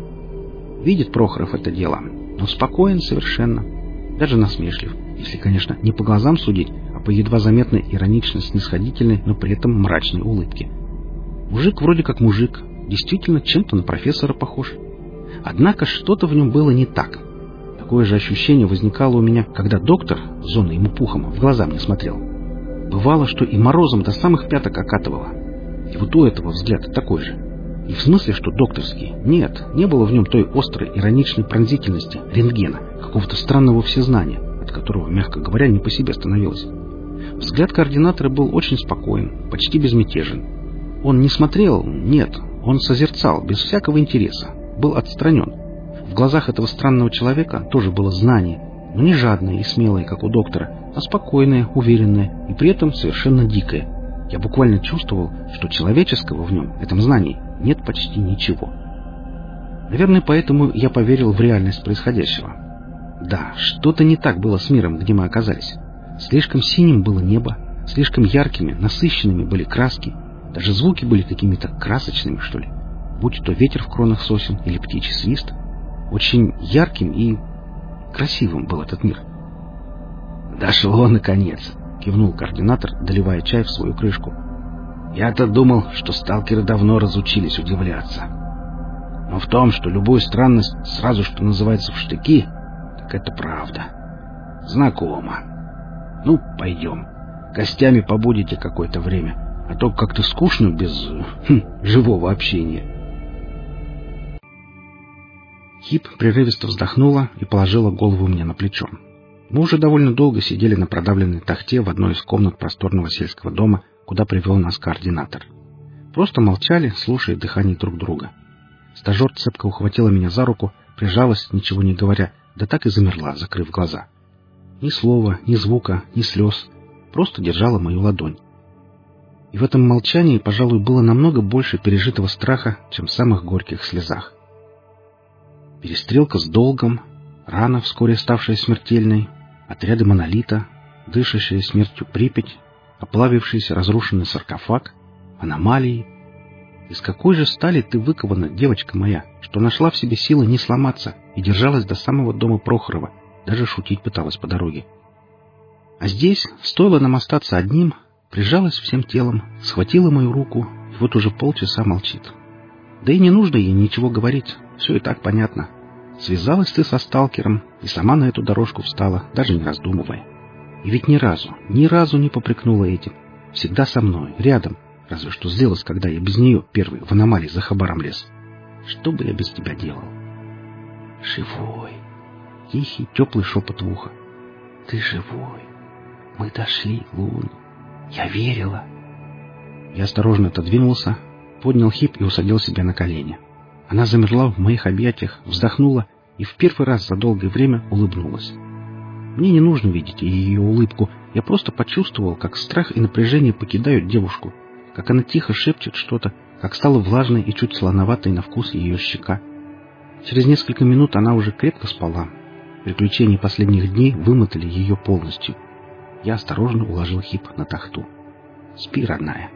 Видит Прохоров это дело, но спокоен совершенно. Даже насмешлив, если, конечно, не по глазам судить, а по едва заметной иронично-снисходительной, но при этом мрачной улыбке. Мужик вроде как мужик, действительно чем-то на профессора похож. Однако что-то в нем было не так. Такое же ощущение возникало у меня, когда доктор, зоной ему пухом, в глаза мне смотрел. Бывало, что и морозом до самых пяток окатывало. И вот у этого взгляд такой же. И в смысле, что докторский. Нет, не было в нем той острой ироничной пронзительности, рентгена, какого-то странного всезнания, от которого, мягко говоря, не по себе становилось. Взгляд координатора был очень спокоен, почти безмятежен. Он не смотрел, нет, он созерцал, без всякого интереса, был отстранен. В глазах этого странного человека тоже было знание, но не жадная и смелая, как у доктора, а спокойная, уверенная и при этом совершенно дикая. Я буквально чувствовал, что человеческого в нем, этом знании, нет почти ничего. Наверное, поэтому я поверил в реальность происходящего. Да, что-то не так было с миром, где мы оказались. Слишком синим было небо, слишком яркими, насыщенными были краски. Даже звуки были какими-то красочными, что ли. Будь то ветер в кронах сосен или птичий свист. Очень ярким и красивым был этот мир. «Дошло, наконец!» — кивнул координатор, доливая чай в свою крышку. «Я-то думал, что сталкеры давно разучились удивляться. Но в том, что любую странность сразу, что называется, в штыки, так это правда. Знакомо. Ну, пойдем. Гостями побудете какое-то время, а то как-то скучно без хм, живого общения». Хип прерывисто вздохнула и положила голову мне на плечо. Мы уже довольно долго сидели на продавленной тахте в одной из комнат просторного сельского дома, куда привел нас координатор. Просто молчали, слушая дыхание друг друга. Стажер цепко ухватила меня за руку, прижалась, ничего не говоря, да так и замерла, закрыв глаза. Ни слова, ни звука, ни слез, просто держала мою ладонь. И в этом молчании, пожалуй, было намного больше пережитого страха, чем в самых горьких слезах. Перестрелка с долгом, рана, вскоре ставшая смертельной, отряды монолита, дышащая смертью Припять, оплавившийся разрушенный саркофаг, аномалии. Из какой же стали ты выкована, девочка моя, что нашла в себе силы не сломаться и держалась до самого дома Прохорова, даже шутить пыталась по дороге. А здесь, стоило нам остаться одним, прижалась всем телом, схватила мою руку и вот уже полчаса молчит. Да и не нужно ей ничего говорить, все и так понятно. Связалась ты со сталкером и сама на эту дорожку встала, даже не раздумывая. И ведь ни разу, ни разу не попрекнула этим. Всегда со мной, рядом, разве что злилась, когда я без нее первый в аномалии за хабаром лез. Что бы я без тебя делал? Живой. Тихий, теплый шепот в ухо. Ты живой. Мы дошли, Лун. Я верила. Я осторожно отодвинулся, поднял Хип и усадил себя на колени. Она замерла в моих объятиях, вздохнула и в первый раз за долгое время улыбнулась. Мне не нужно видеть ее улыбку, я просто почувствовал, как страх и напряжение покидают девушку, как она тихо шепчет что-то, как стала влажной и чуть солоноватой на вкус ее щека. Через несколько минут она уже крепко спала. Приключения последних дней вымотали ее полностью. Я осторожно уложил Хип на тахту. Спи, родная.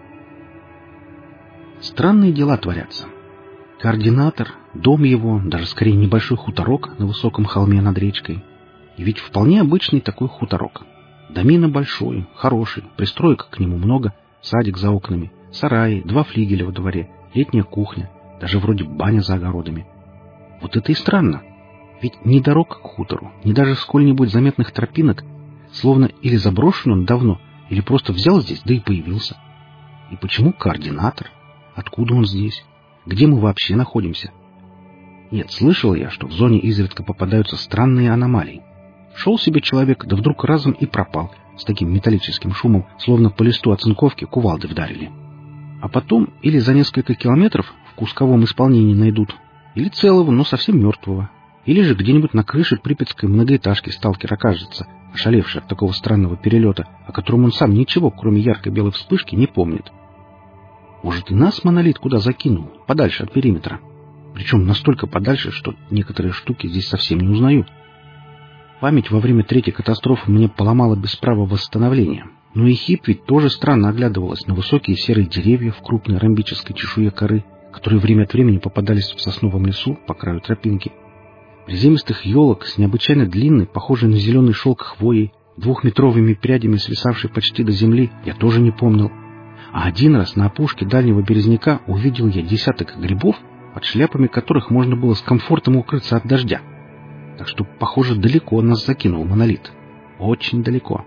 Странные дела творятся. Координатор, дом его, даже скорее небольшой хуторок на высоком холме над речкой. И ведь вполне обычный такой хуторок. Домина большой, хороший, пристроек к нему много, садик за окнами, сараи, два флигеля во дворе, летняя кухня, даже вроде баня за огородами. Вот это и странно. Ведь ни дорог к хутору, ни даже сколь-нибудь заметных тропинок, словно или заброшен он давно, или просто взял здесь, да и появился. И почему координатор? Откуда он здесь? Где мы вообще находимся? Нет, слышал я, что в зоне изредка попадаются странные аномалии. Шел себе человек, да вдруг разом и пропал, с таким металлическим шумом, словно по листу оцинковки кувалды вдарили. А потом или за несколько километров в кусковом исполнении найдут, или целого, но совсем мертвого, или же где-нибудь на крыше припятской многоэтажки сталкер окажется, ошалевший от такого странного перелета, о котором он сам ничего, кроме яркой белой вспышки, не помнит. Может, и нас монолит куда закинул, подальше от периметра. Причем настолько подальше, что некоторые штуки здесь совсем не узнаю. Память во время третьей катастрофы мне поломала без права восстановления. Но и Хип ведь тоже странно оглядывалась на высокие серые деревья в крупной ромбической чешуе коры, которые время от времени попадались в сосновом лесу по краю тропинки. Приземистых елок с необычайно длинной, похожей на зеленый шелк хвоей, двухметровыми прядями, свисавшей почти до земли, я тоже не помнил. А один раз на опушке дальнего березняка увидел я десяток грибов, под шляпами которых можно было с комфортом укрыться от дождя. Так что, похоже, далеко нас закинул монолит. Очень далеко.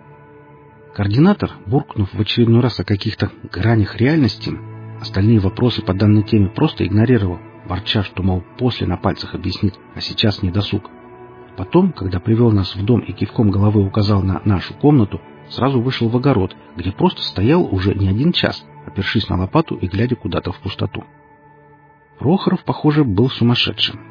Координатор, буркнув в очередной раз о каких-то гранях реальности, остальные вопросы по данной теме просто игнорировал, ворча, что, мол, после на пальцах объяснит, а сейчас не досуг. Потом, когда привел нас в дом и кивком головы указал на нашу комнату, сразу вышел в огород, где просто стоял уже не один час, опершись на лопату и глядя куда-то в пустоту. Прохоров, похоже, был сумасшедшим.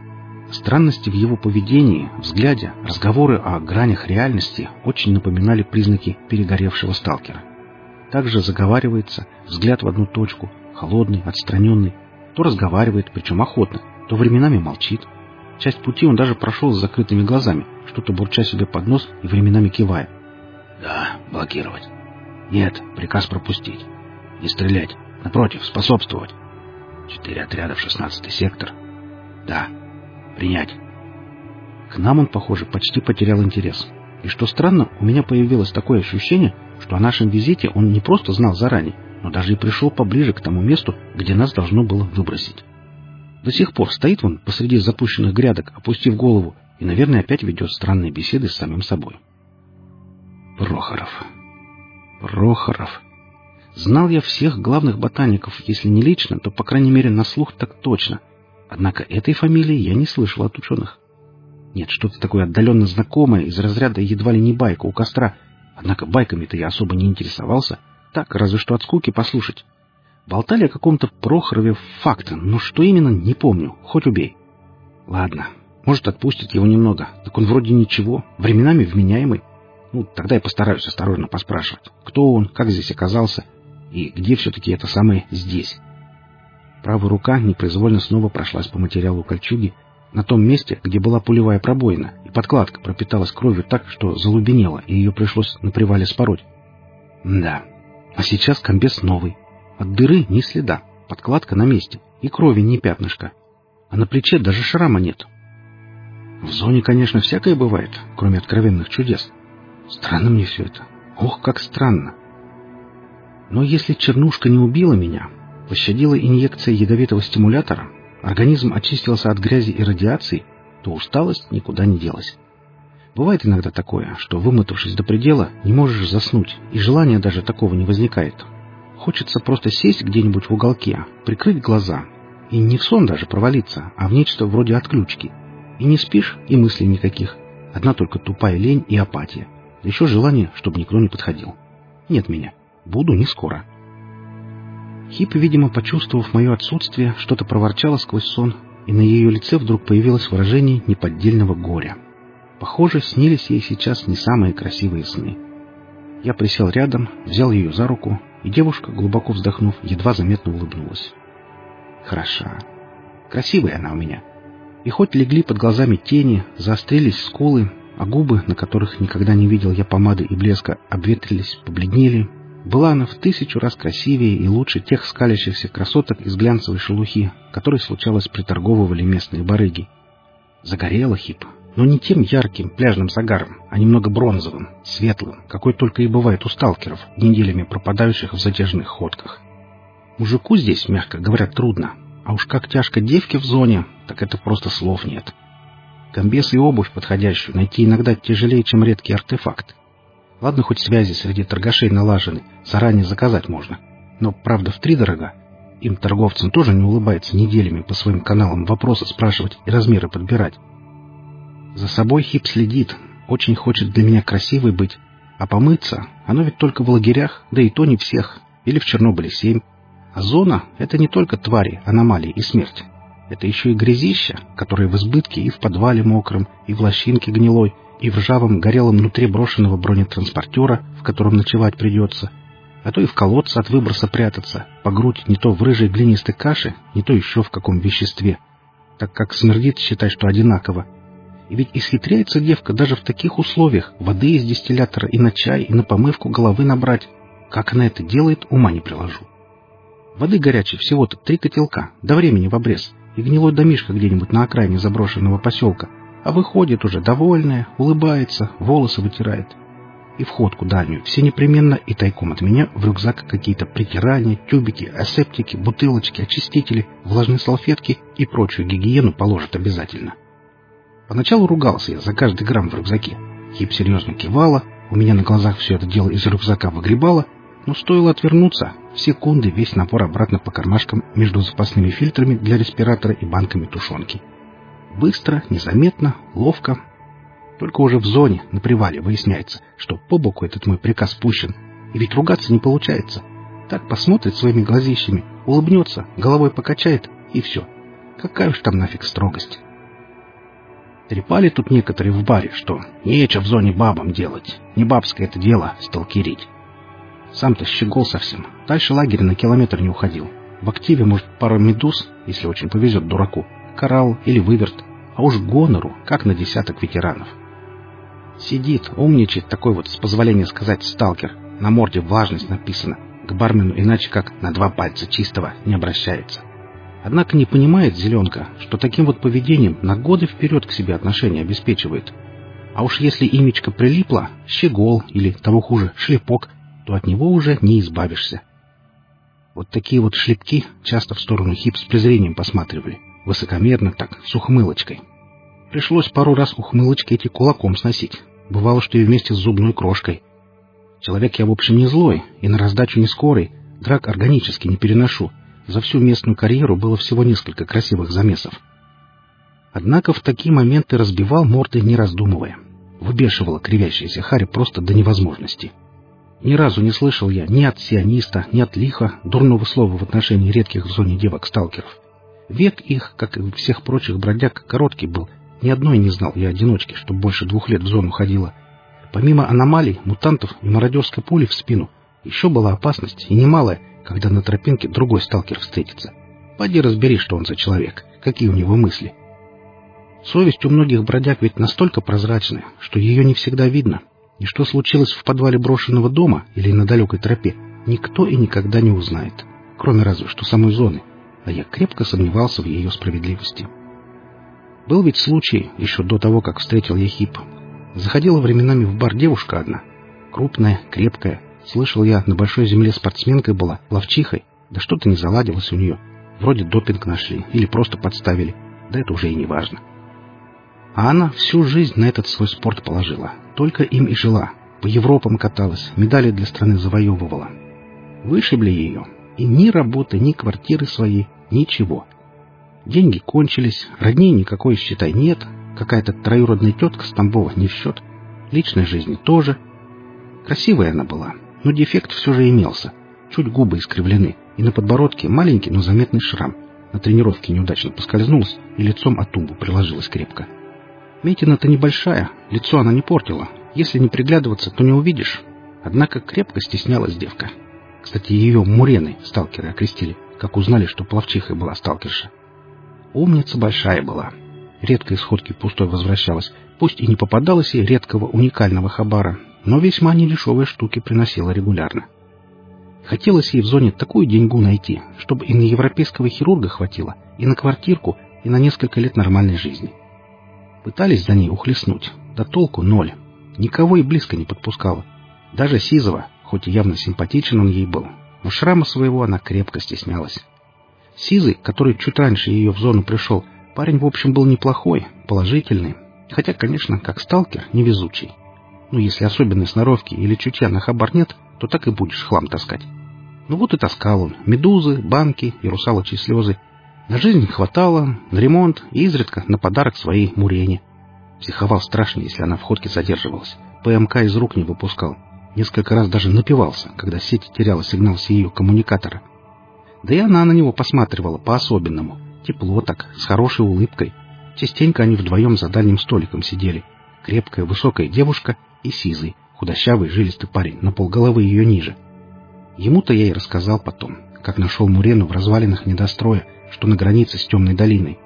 Странности в его поведении, взгляде, разговоры о гранях реальности очень напоминали признаки перегоревшего сталкера. Также заговаривается, взгляд в одну точку, холодный, отстраненный, то разговаривает, причем охотно, то временами молчит. Часть пути он даже прошел с закрытыми глазами, что-то бурча себе под нос и временами кивая. «Да, блокировать. Нет, приказ пропустить. Не стрелять. Напротив, способствовать. Четыре отряда в шестнадцатый сектор. Да. Принять». К нам он, похоже, почти потерял интерес. И что странно, у меня появилось такое ощущение, что о нашем визите он не просто знал заранее, но даже и пришел поближе к тому месту, где нас должно было выбросить. До сих пор стоит он посреди запущенных грядок, опустив голову, и, наверное, опять ведет странные беседы с самим собой. Прохоров. Прохоров. Знал я всех главных ботаников, если не лично, то, по крайней мере, на слух так точно. Однако этой фамилии я не слышал от ученых. Нет, что-то такое отдаленно знакомое, из разряда едва ли не байка у костра. Однако байками-то я особо не интересовался. Так, разве что от скуки послушать. Болтали о каком-то Прохорове факте, но что именно, не помню. Хоть убей. Ладно, может, отпустит его немного. Так он вроде ничего, временами вменяемый. Ну, тогда я постараюсь осторожно поспрашивать, кто он, как здесь оказался и где все-таки это самое «здесь». Правая рука непроизвольно снова прошлась по материалу кольчуги, на том месте, где была пулевая пробоина, и подкладка пропиталась кровью так, что залубенела, и ее пришлось на привале спороть. Да, а сейчас комбез новый. От дыры ни следа, подкладка на месте, и крови ни пятнышка. А на плече даже шрама нет. В зоне, конечно, всякое бывает, кроме откровенных чудес. Странно мне все это. Ох, как странно. Но если чернушка не убила меня, пощадила инъекция ядовитого стимулятора, организм очистился от грязи и радиации, то усталость никуда не делась. Бывает иногда такое, что, вымотавшись до предела, не можешь заснуть, и желания даже такого не возникает. Хочется просто сесть где-нибудь в уголке, прикрыть глаза, и не в сон даже провалиться, а в нечто вроде отключки. И не спишь, и мыслей никаких, одна только тупая лень и апатия. Да еще желание, чтобы никто не подходил. Нет меня. Буду не скоро. Хип, видимо, почувствовав мое отсутствие, что-то проворчала сквозь сон, и на ее лице вдруг появилось выражение неподдельного горя. Похоже, снились ей сейчас не самые красивые сны. Я присел рядом, взял ее за руку, и девушка, глубоко вздохнув, едва заметно улыбнулась. Хороша. Красивая она у меня. И хоть легли под глазами тени, заострились скулы, а губы, на которых никогда не видел я помады и блеска, обветрились, побледнели, была она в тысячу раз красивее и лучше тех скалящихся красоток из глянцевой шелухи, которые случалось приторговывали местные барыги. Загорела Хип, но не тем ярким пляжным загаром, а немного бронзовым, светлым, какой только и бывает у сталкеров, неделями пропадающих в затяжных ходках. Мужику здесь, мягко говоря, трудно, а уж как тяжко девке в зоне, так это просто слов нет. Комбез и обувь подходящую найти иногда тяжелее, чем редкий артефакт. Ладно, хоть связи среди торгашей налажены, заранее заказать можно. Но, правда, втридорога. Им, торговцам, тоже не улыбается неделями по своим каналам вопросы спрашивать и размеры подбирать. За собой Хип следит, очень хочет для меня красивой быть. А помыться, оно ведь только в лагерях, да и то не всех, или в Чернобыле семь. А зона — это не только твари, аномалии и смерть. Это еще и грязища, которые в избытке и в подвале мокром, и в лощинке гнилой, и в ржавом горелом внутри брошенного бронетранспортера, в котором ночевать придется, а то и в колодце от выброса прятаться, по грудь не то в рыжей глинистой каше, не то еще в каком веществе, так как смердит, считай, что одинаково. И ведь исхитряется девка даже в таких условиях воды из дистиллятора и на чай, и на помывку головы набрать. Как она это делает, ума не приложу. Воды горячей всего-то три котелка, до времени в обрез, и гнилой домишко где-нибудь на окраине заброшенного поселка, а выходит уже довольная, улыбается, волосы вытирает. И в ходку дальнюю все непременно и тайком от меня в рюкзак какие-то притирания, тюбики, асептики, бутылочки, очистители, влажные салфетки и прочую гигиену положат обязательно. Поначалу ругался я за каждый грамм в рюкзаке. Хип серьезно кивала, у меня на глазах все это дело из рюкзака выгребала, но стоило отвернуться, в секунды весь напор обратно по кармашкам между запасными фильтрами для респиратора и банками тушенки. Быстро, незаметно, ловко. Только уже в зоне, на привале, выясняется, что по боку этот мой приказ спущен. И ведь ругаться не получается. Так посмотрит своими глазищами, улыбнется, головой покачает, и все. Какая уж там нафиг строгость. Трепали тут некоторые в баре, что нечего в зоне бабам делать, не бабское это дело сталкерить. Сам-то щегол совсем, дальше лагеря на километр не уходил. В активе, может, пару медуз, если очень повезет дураку, коралл или выверт, а уж гонору, как на десяток ветеранов. Сидит, умничает такой вот, с позволения сказать, сталкер, на морде важность написано, к бармену иначе как на два пальца чистого не обращается. Однако не понимает зеленка, что таким вот поведением на годы вперед к себе отношения обеспечивает. А уж если имечко прилипло, щегол или, того хуже, шлепок, то от него уже не избавишься. Вот такие вот шлепки часто в сторону хип с презрением посматривали, высокомерно так, с ухмылочкой. Пришлось пару раз ухмылочки эти кулаком сносить, бывало, что и вместе с зубной крошкой. Человек я, в общем, не злой, и на раздачу не скорый, драк органически не переношу. За всю местную карьеру было всего несколько красивых замесов. Однако в такие моменты разбивал морды, не раздумывая. Выбешивала кривящаяся харя просто до невозможности. Ни разу не слышал я ни от сиониста, ни от лиха дурного слова в отношении редких в зоне девок-сталкеров. Век их, как и всех прочих бродяг, короткий был. Ни одной не знал я одиночки, что больше двух лет в зону ходила. Помимо аномалий, мутантов и мародерской пули в спину, еще была опасность, и немалая, когда на тропинке другой сталкер встретится. Поди разбери, что он за человек, какие у него мысли. Совесть у многих бродяг ведь настолько прозрачная, что ее не всегда видно, и что случилось в подвале брошенного дома или на далекой тропе, никто и никогда не узнает, кроме разве что самой зоны, а я крепко сомневался в ее справедливости. Был ведь случай, еще до того, как встретил я хип. Заходила временами в бар девушка одна, крупная, крепкая. Слышал я, на большой земле спортсменкой была, ловчихой, да что-то не заладилось у нее. Вроде допинг нашли или просто подставили, да это уже и не важно. А она всю жизнь на этот свой спорт положила, только им и жила, по Европам каталась, медали для страны завоевывала. Вышибли ее, и ни работы, ни квартиры своей, ничего. Деньги кончились, родней никакой, считай, нет, какая-то троюродная тетка с Тамбова не в счет, личной жизни тоже. Красивая она была, но дефект все же имелся. Чуть губы искривлены, и на подбородке маленький, но заметный шрам. На тренировке неудачно поскользнулась и лицом о тумбу приложилась крепко. Метина-то небольшая, лицо она не портила. Если не приглядываться, то не увидишь. Однако крепко стеснялась девка. Кстати, ее Муреной сталкеры окрестили, как узнали, что пловчихой была сталкерша. Умница большая была. Редко из ходки пустой возвращалась, пусть и не попадалось ей редкого уникального хабара, но весьма недешевые штуки приносила регулярно. Хотелось ей в зоне такую деньгу найти, чтобы и на европейского хирурга хватило, и на квартирку, и на несколько лет нормальной жизни. Пытались за ней ухлестнуть, да толку ноль. Никого и близко не подпускала. Даже Сизова, хоть и явно симпатичен он ей был, но шрама своего она крепко стеснялась. Сизый, который чуть раньше ее в зону пришел, парень в общем был неплохой, положительный, хотя, конечно, как сталкер, невезучий. Ну, если особенной сноровки или чутья на хабар нет, то так и будешь хлам таскать. Ну вот и таскал он медузы, банки и русалочьи слезы. На жизнь хватало, на ремонт и изредка на подарок своей Мурене. Психовал страшно, если она в ходке задерживалась. ПМК из рук не выпускал. Несколько раз даже напивался, когда сеть теряла сигнал с ее коммуникатора. Да и она на него посматривала по-особенному. Тепло так, с хорошей улыбкой. Частенько они вдвоем за дальним столиком сидели. Крепкая, высокая девушка и Сизый, худощавый, жилистый парень, на полголовы ее ниже. Ему-то я и рассказал потом, как нашел Мурену в развалинах недостроя, что на границе с Темной долиной.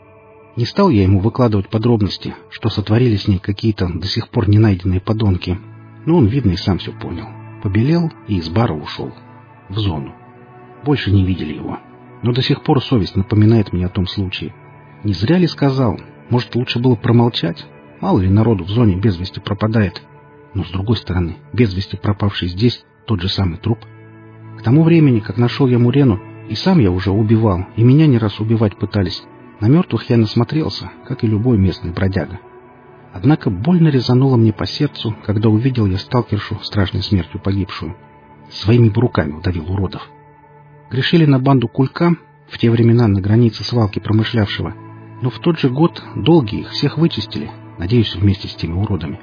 Не стал я ему выкладывать подробности, что сотворили с ней какие-то до сих пор не найденные подонки, но он, видно, и сам все понял. Побелел и из бара ушел. В зону. Больше не видели его. Но до сих пор совесть напоминает мне о том случае. Не зря ли сказал? Может, лучше было промолчать? Мало ли народу в зоне без вести пропадает. Но, с другой стороны, без вести пропавший здесь тот же самый труп. К тому времени, как нашел я Мурену, и сам я уже убивал, и меня не раз убивать пытались. На мертвых я насмотрелся, как и любой местный бродяга. Однако больно резануло мне по сердцу, когда увидел я сталкершу, страшной смертью погибшую. Своими бы руками удавил уродов. Грешили на банду Кулька, в те времена на границе свалки промышлявшего, но в тот же год долги их всех вычистили, надеюсь, вместе с теми уродами.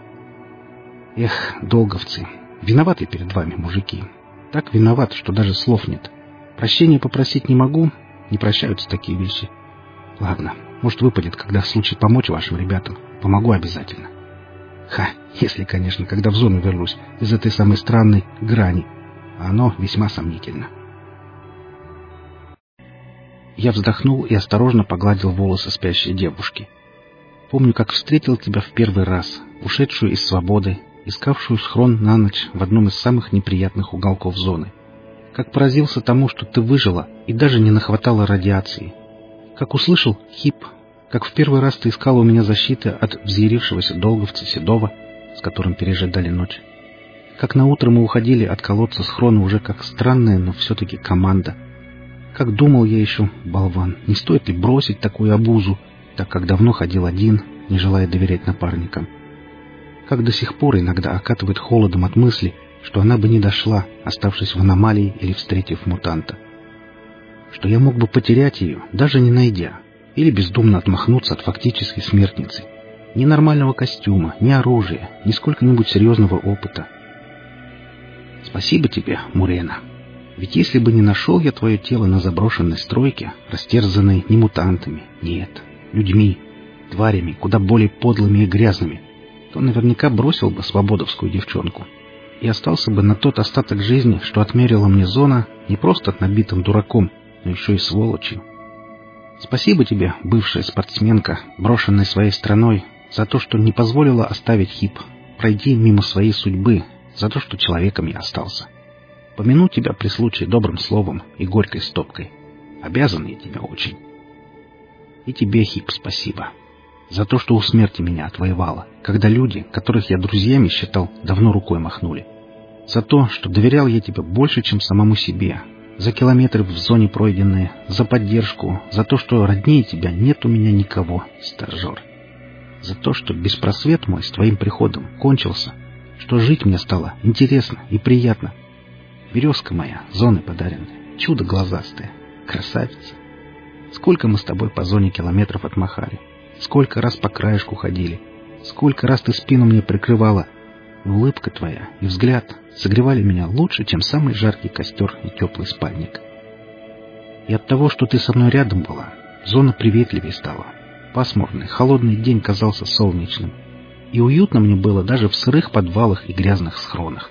Эх, долговцы, виноваты перед вами, мужики. Так виноват, что даже слов нет. Прощения попросить не могу, не прощаются такие вещи. Ладно, Может, выпадет, когда случай помочь вашим ребятам. Помогу обязательно. Ха, если, конечно, когда в зону вернусь из этой самой странной грани. А оно весьма сомнительно. Я вздохнул и осторожно погладил волосы спящей девушки. Помню, как встретил тебя в первый раз, ушедшую из свободы, искавшую схрон на ночь в одном из самых неприятных уголков зоны. Как поразился тому, что ты выжила и даже не нахватала радиации. Как услышал хип, как в первый раз ты искала у меня защиты от взъярившегося долговца Седова, с которым пережидали ночь. Как наутро мы уходили от колодца схрона уже как странная, но все-таки команда. Как думал я еще, болван, не стоит ли бросить такую обузу, так как давно ходил один, не желая доверять напарникам. Как до сих пор иногда окатывает холодом от мысли, что она бы не дошла, оставшись в аномалии или встретив мутанта. Что я мог бы потерять ее, даже не найдя, или бездумно отмахнуться от фактической смертницы. Ни нормального костюма, ни оружия, ни сколько-нибудь серьезного опыта. Спасибо тебе, Мурена. Ведь если бы не нашел я твое тело на заброшенной стройке, растерзанной не мутантами, нет, людьми, тварями, куда более подлыми и грязными, то наверняка бросил бы свободовскую девчонку и остался бы на тот остаток жизни, что отмерила мне зона, не просто набитым дураком, но еще и сволочью. Спасибо тебе, бывшая спортсменка, брошенная своей страной, за то, что не позволила оставить хип, пройти мимо своей судьбы, за то, что человеком я остался. Помяну тебя при случае добрым словом и горькой стопкой. Обязан я тебе очень. И тебе, хип, спасибо. За то, что у смерти меня отвоевала, когда люди, которых я друзьями считал, давно рукой махнули. За то, что доверял я тебе больше, чем самому себе. За километры в зоне пройденные, за поддержку, за то, что роднее тебя нет у меня никого, стажер. За то, что беспросвет мой с твоим приходом кончился, что жить мне стало интересно и приятно. Березка моя, зоны подаренная, чудо глазастое, красавица. Сколько мы с тобой по зоне километров отмахали, сколько раз по краешку ходили, сколько раз ты спину мне прикрывала, но улыбка твоя и взгляд согревали меня лучше, чем самый жаркий костер и теплый спальник. И от того, что ты со мной рядом была, зона приветливее стала. Пасмурный, холодный день казался солнечным, и уютно мне было даже в сырых подвалах и грязных схронах.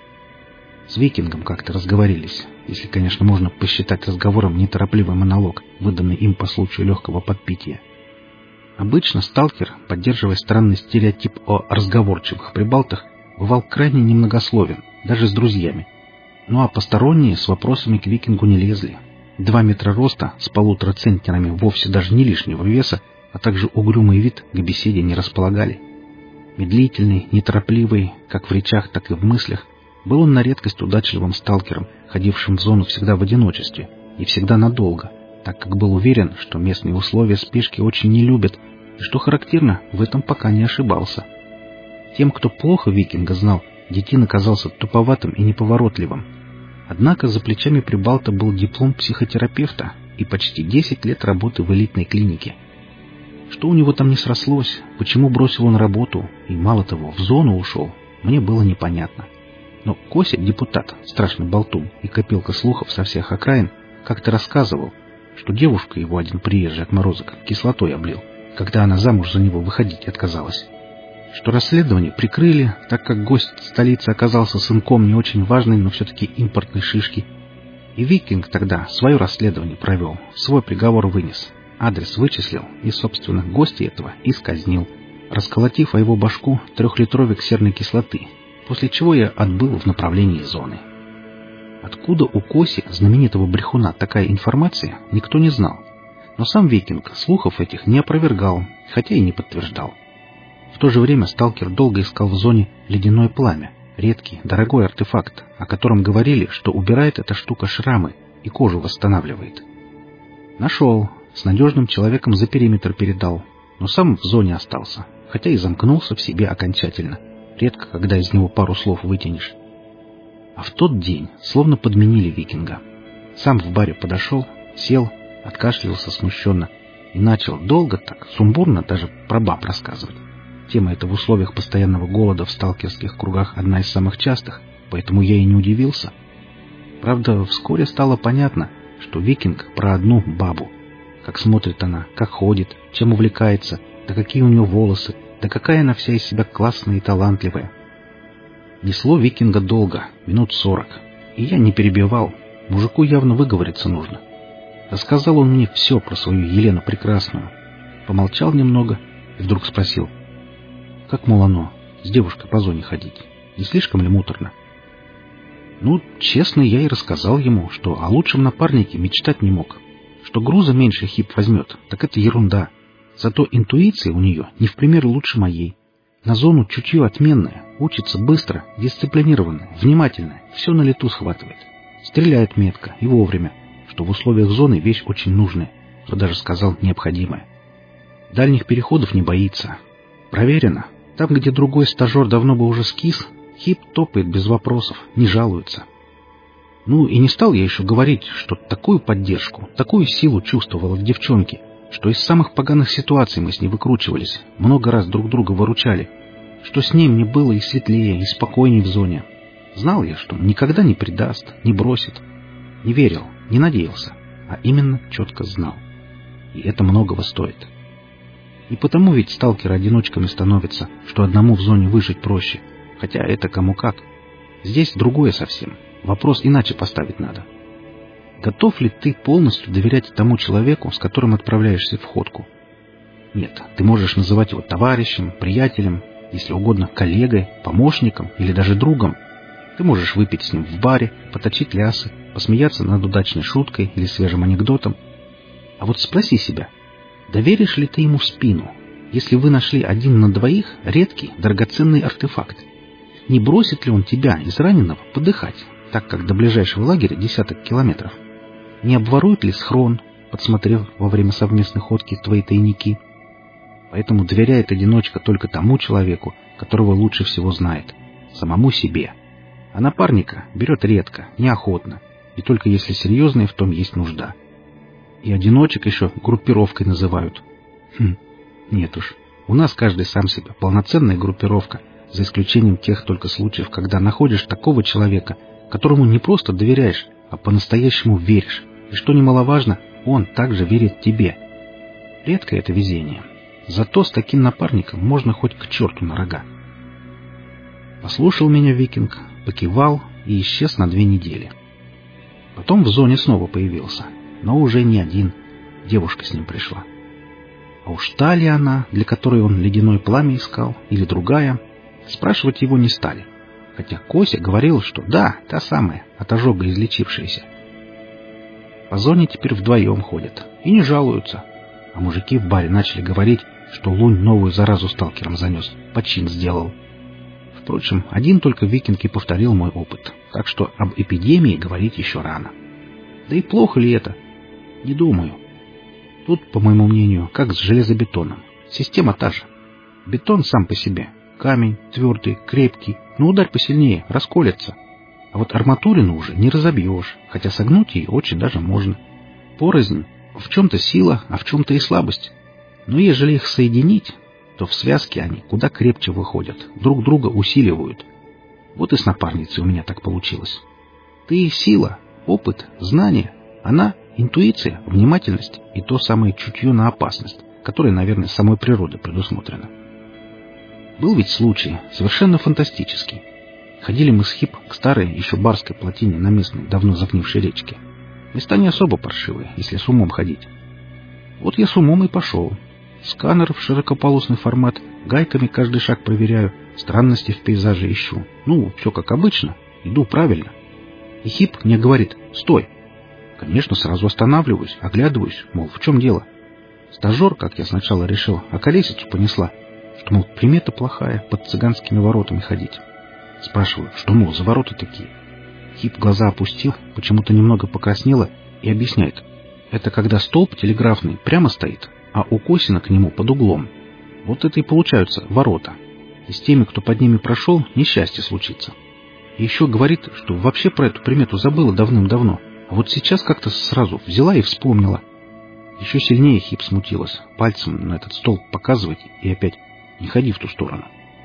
С Викингом как-то разговорились, если, конечно, можно посчитать разговором неторопливый монолог, выданный им по случаю легкого подпития. Обычно сталкер, поддерживая странный стереотип о разговорчивых прибалтах, бывал крайне немногословен, даже с друзьями. Ну а посторонние с вопросами к Викингу не лезли. Два метра роста с полутора центнерами вовсе даже не лишнего веса, а также угрюмый вид к беседе не располагали. Медлительный, неторопливый, как в речах, так и в мыслях, был он на редкость удачливым сталкером, ходившим в зону всегда в одиночестве и всегда надолго, так как был уверен, что местные условия спешки очень не любят, и, что характерно, в этом пока не ошибался. Тем, кто плохо Викинга знал, детин оказался туповатым и неповоротливым. Однако за плечами прибалта был диплом психотерапевта и почти десять лет работы в элитной клинике. Что у него там не срослось, почему бросил он работу и, мало того, в зону ушел, мне было непонятно. Но Кося, депутат, страшный болтун и копилка слухов со всех окраин, как-то рассказывал, что девушка его один приезжий отморозок кислотой облил, когда она замуж за него выходить отказалась. Что расследование прикрыли, так как гость столицы оказался сынком не очень важной, но все-таки импортной шишки. И Викинг тогда свое расследование провел, свой приговор вынес, адрес вычислил и, собственно, гостя этого и сказнил, расколотив о его башку трехлитровик серной кислоты, после чего я отбыл в направлении зоны. Откуда у Коси, знаменитого брехуна, такая информация, никто не знал. Но сам Викинг слухов этих не опровергал, хотя и не подтверждал. В то же время сталкер долго искал в зоне ледяное пламя, редкий, дорогой артефакт, о котором говорили, что убирает эта штука шрамы и кожу восстанавливает. Нашел, с надежным человеком за периметр передал, но сам в зоне остался, хотя и замкнулся в себе окончательно. Редко, когда из него пару слов вытянешь. А в тот день словно подменили Викинга. Сам в баре подошел, сел, откашлялся смущенно и начал долго так, сумбурно даже про баб рассказывать. Тема эта в условиях постоянного голода в сталкерских кругах одна из самых частых, поэтому я и не удивился. Правда, вскоре стало понятно, что Викинг про одну бабу. Как смотрит она, как ходит, чем увлекается, да какие у нее волосы, да какая она вся из себя классная и талантливая. Несло викинга долго, минут сорок, и я не перебивал. Мужику явно выговориться нужно. Рассказал он мне все про свою Елену Прекрасную. Помолчал немного и вдруг спросил: «Как, мол, оно, с девушкой по зоне ходить? Не слишком ли муторно?» Ну, честно, я и рассказал ему, что о лучшем напарнике мечтать не мог. Что груза меньше Хип возьмет, так это ерунда. Зато интуиция у нее не в пример лучше моей. На зону чутье отменное, учится быстро, дисциплинированно, внимательно, все на лету схватывает. Стреляет метко и вовремя, что в условиях зоны вещь очень нужная, я даже сказал, необходимая. Дальних переходов не боится. Проверено. Там, где другой стажер давно бы уже скис, Хип топает без вопросов, не жалуется. Ну и не стал я еще говорить, что такую поддержку, такую силу чувствовала в девчонке, что из самых поганых ситуаций мы с ней выкручивались, много раз друг друга выручали, что с ней мне было и светлее, и спокойней в зоне. Знал я, что никогда не предаст, не бросит. Не верил, не надеялся, а именно четко знал. И это многого стоит. И потому ведь сталкеры-одиночками становятся, что одному в зоне выжить проще. Хотя это кому как. Здесь другое совсем. Вопрос иначе поставить надо. Готов ли ты полностью доверять тому человеку, с которым отправляешься в ходку? Нет, ты можешь называть его товарищем, приятелем, если угодно коллегой, помощником или даже другом. Ты можешь выпить с ним в баре, поточить лясы, посмеяться над удачной шуткой или свежим анекдотом. А вот спроси себя, доверишь ли ты ему в спину, если вы нашли один на двоих редкий, драгоценный артефакт? Не бросит ли он тебя, израненного, подыхать, так как до ближайшего лагеря десяток километров? Не обворует ли схрон, подсмотрев во время совместной ходки твои тайники? Поэтому доверяет одиночка только тому человеку, которого лучше всего знает, самому себе. А напарника берет редко, неохотно, и только если серьезная в том есть нужда. И одиночек еще группировкой называют. Хм, нет уж, у нас каждый сам себе полноценная группировка, за исключением тех только случаев, когда находишь такого человека, которому не просто доверяешь, а по-настоящему веришь, и, что немаловажно, он также верит тебе. Редко это везение. Зато с таким напарником можно хоть к черту на рога. Послушал меня викинг, покивал и исчез на две недели. Потом в зоне снова появился, но уже не один, девушка с ним пришла. А уж та ли она, для которой он ледяное пламя искал, или другая, спрашивать его не стали. Хотя Кося говорил, что да, та самая, от ожога излечившаяся. По зоне теперь вдвоем ходят и не жалуются. А мужики в баре начали говорить, что Лунь новую заразу сталкерам занес, почин сделал. Впрочем, один только викинг и повторил мой опыт, так что об эпидемии говорить еще рано. Да и плохо ли это? Не думаю. Тут, по моему мнению, как с железобетоном. Система та же. Бетон сам по себе. Камень, твердый, крепкий, но ударь посильнее, расколется. А вот арматурину уже не разобьешь, хотя согнуть ее очень даже можно. Порознь, в чем-то сила, а в чем-то и слабость. Но ежели их соединить, то в связке они куда крепче выходят, друг друга усиливают. Вот и с напарницей у меня так получилось. Ты — сила, опыт, знание, она — интуиция, внимательность и то самое чутье на опасность, которое, наверное, самой природой предусмотрено. Был ведь случай, совершенно фантастический. Ходили мы с Хип к старой, еще барской плотине на местной, давно загнившей речке. Места не особо паршивые, если с умом ходить. Вот я с умом и пошел. Сканер в широкополосный формат, гайками каждый шаг проверяю, странности в пейзаже ищу. Ну, все как обычно, иду правильно. И Хип мне говорит: «Стой!» Конечно, сразу останавливаюсь, оглядываюсь, мол, в чем дело. Стажер, как я сначала решил, околесицу понесла, что, мол, примета плохая, под цыганскими воротами ходить. Спрашиваю, что, мол, за ворота такие? Хип глаза опустил, почему-то немного покраснело и объясняет: это когда столб телеграфный прямо стоит, а укосина к нему под углом. Вот это и получаются ворота. И с теми, кто под ними прошел, несчастье случится. И еще говорит, что вообще про эту примету забыла давным-давно, а вот сейчас как-то сразу взяла и вспомнила. Еще сильнее Хип смутилась, пальцем на этот столб показывать и опять: не ходи в ту сторону.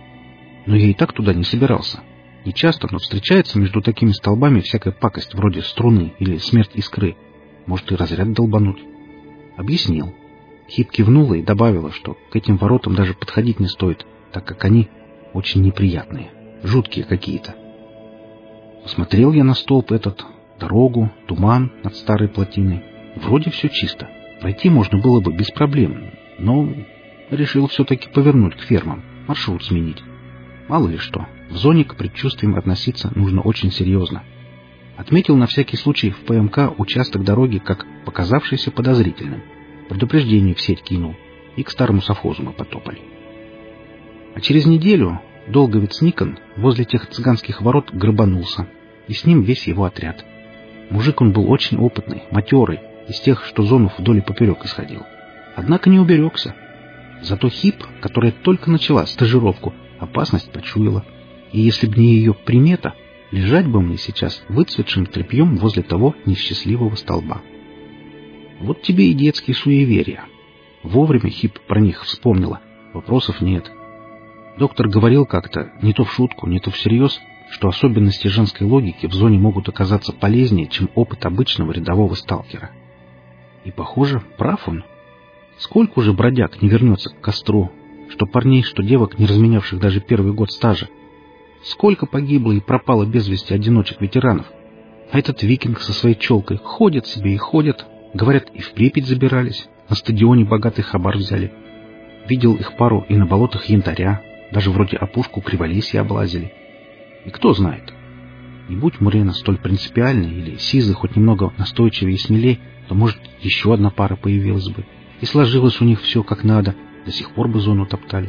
Но я и так туда не собирался. Не часто, но встречается между такими столбами всякая пакость, вроде струны или смерть искры. Может и разряд долбануть. Объяснил. Хип кивнула и добавила, что к этим воротам даже подходить не стоит, так как они очень неприятные, жуткие какие-то. Посмотрел я на столб этот, дорогу, туман над старой плотиной. Вроде все чисто. Пройти можно было бы без проблем, но решил все-таки повернуть к фермам, маршрут сменить. Мало ли что, в зоне к предчувствиям относиться нужно очень серьезно. Отметил на всякий случай в ПМК участок дороги как показавшийся подозрительным. Предупреждение в сеть кинул, и к старому совхозу мы потопали. А через неделю долговец Никон возле тех цыганских ворот грабанулся, и с ним весь его отряд. Мужик он был очень опытный, матерый, из тех, что зону вдоль и поперек исходил. Однако не уберегся. Зато Хип, которая только начала стажировку, опасность почуяла, и если б не ее примета, лежать бы мне сейчас выцветшим тряпьем возле того несчастливого столба. Вот тебе и детские суеверия. Вовремя Хип про них вспомнила, вопросов нет. Доктор говорил как-то, не то в шутку, не то всерьез, что особенности женской логики в зоне могут оказаться полезнее, чем опыт обычного рядового сталкера. И, похоже, прав он. Сколько уже бродяг не вернется к костру, что парней, что девок, не разменявших даже первый год стажа. Сколько погибло и пропало без вести одиночек-ветеранов. А этот викинг со своей челкой ходят себе и ходят. Говорят, и в Припять забирались, на стадионе богатый хабар взяли. Видел их пару и на болотах Янтаря, даже вроде опушку Криволесья облазили. И кто знает, не будь Мурена столь принципиальной или Сизы хоть немного настойчивее и смелее, то, может, еще одна пара появилась бы, и сложилось у них все как надо, до сих пор бы зону топтали.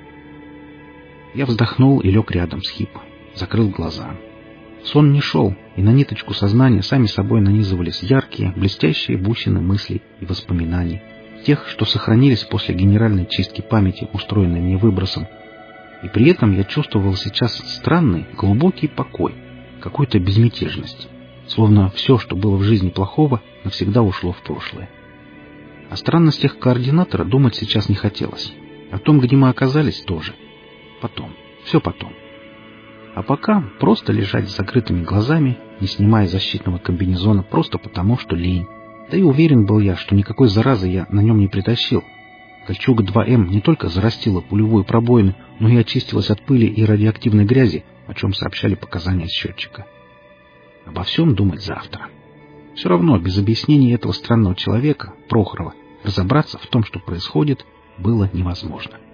Я вздохнул и лег рядом с Хип, закрыл глаза. Сон не шел, и на ниточку сознания сами собой нанизывались яркие, блестящие бусины мыслей и воспоминаний, тех, что сохранились после генеральной чистки памяти, устроенной мне выбросом. И при этом я чувствовал сейчас странный, глубокий покой, какую-то безмятежность, словно все, что было в жизни плохого, навсегда ушло в прошлое. О странностях координатора думать сейчас не хотелось. О том, где мы оказались, тоже. Потом. Все потом. А пока просто лежать с закрытыми глазами, не снимая защитного комбинезона, просто потому, что лень. Да и уверен был я, что никакой заразы я на нем не притащил. Кольчуга два эм не только зарастила пулевую пробоину, но и очистилась от пыли и радиоактивной грязи, о чем сообщали показания счетчика. Обо всем думать завтра. Все равно без объяснений этого странного человека, Прохорова, разобраться в том, что происходит, было невозможно.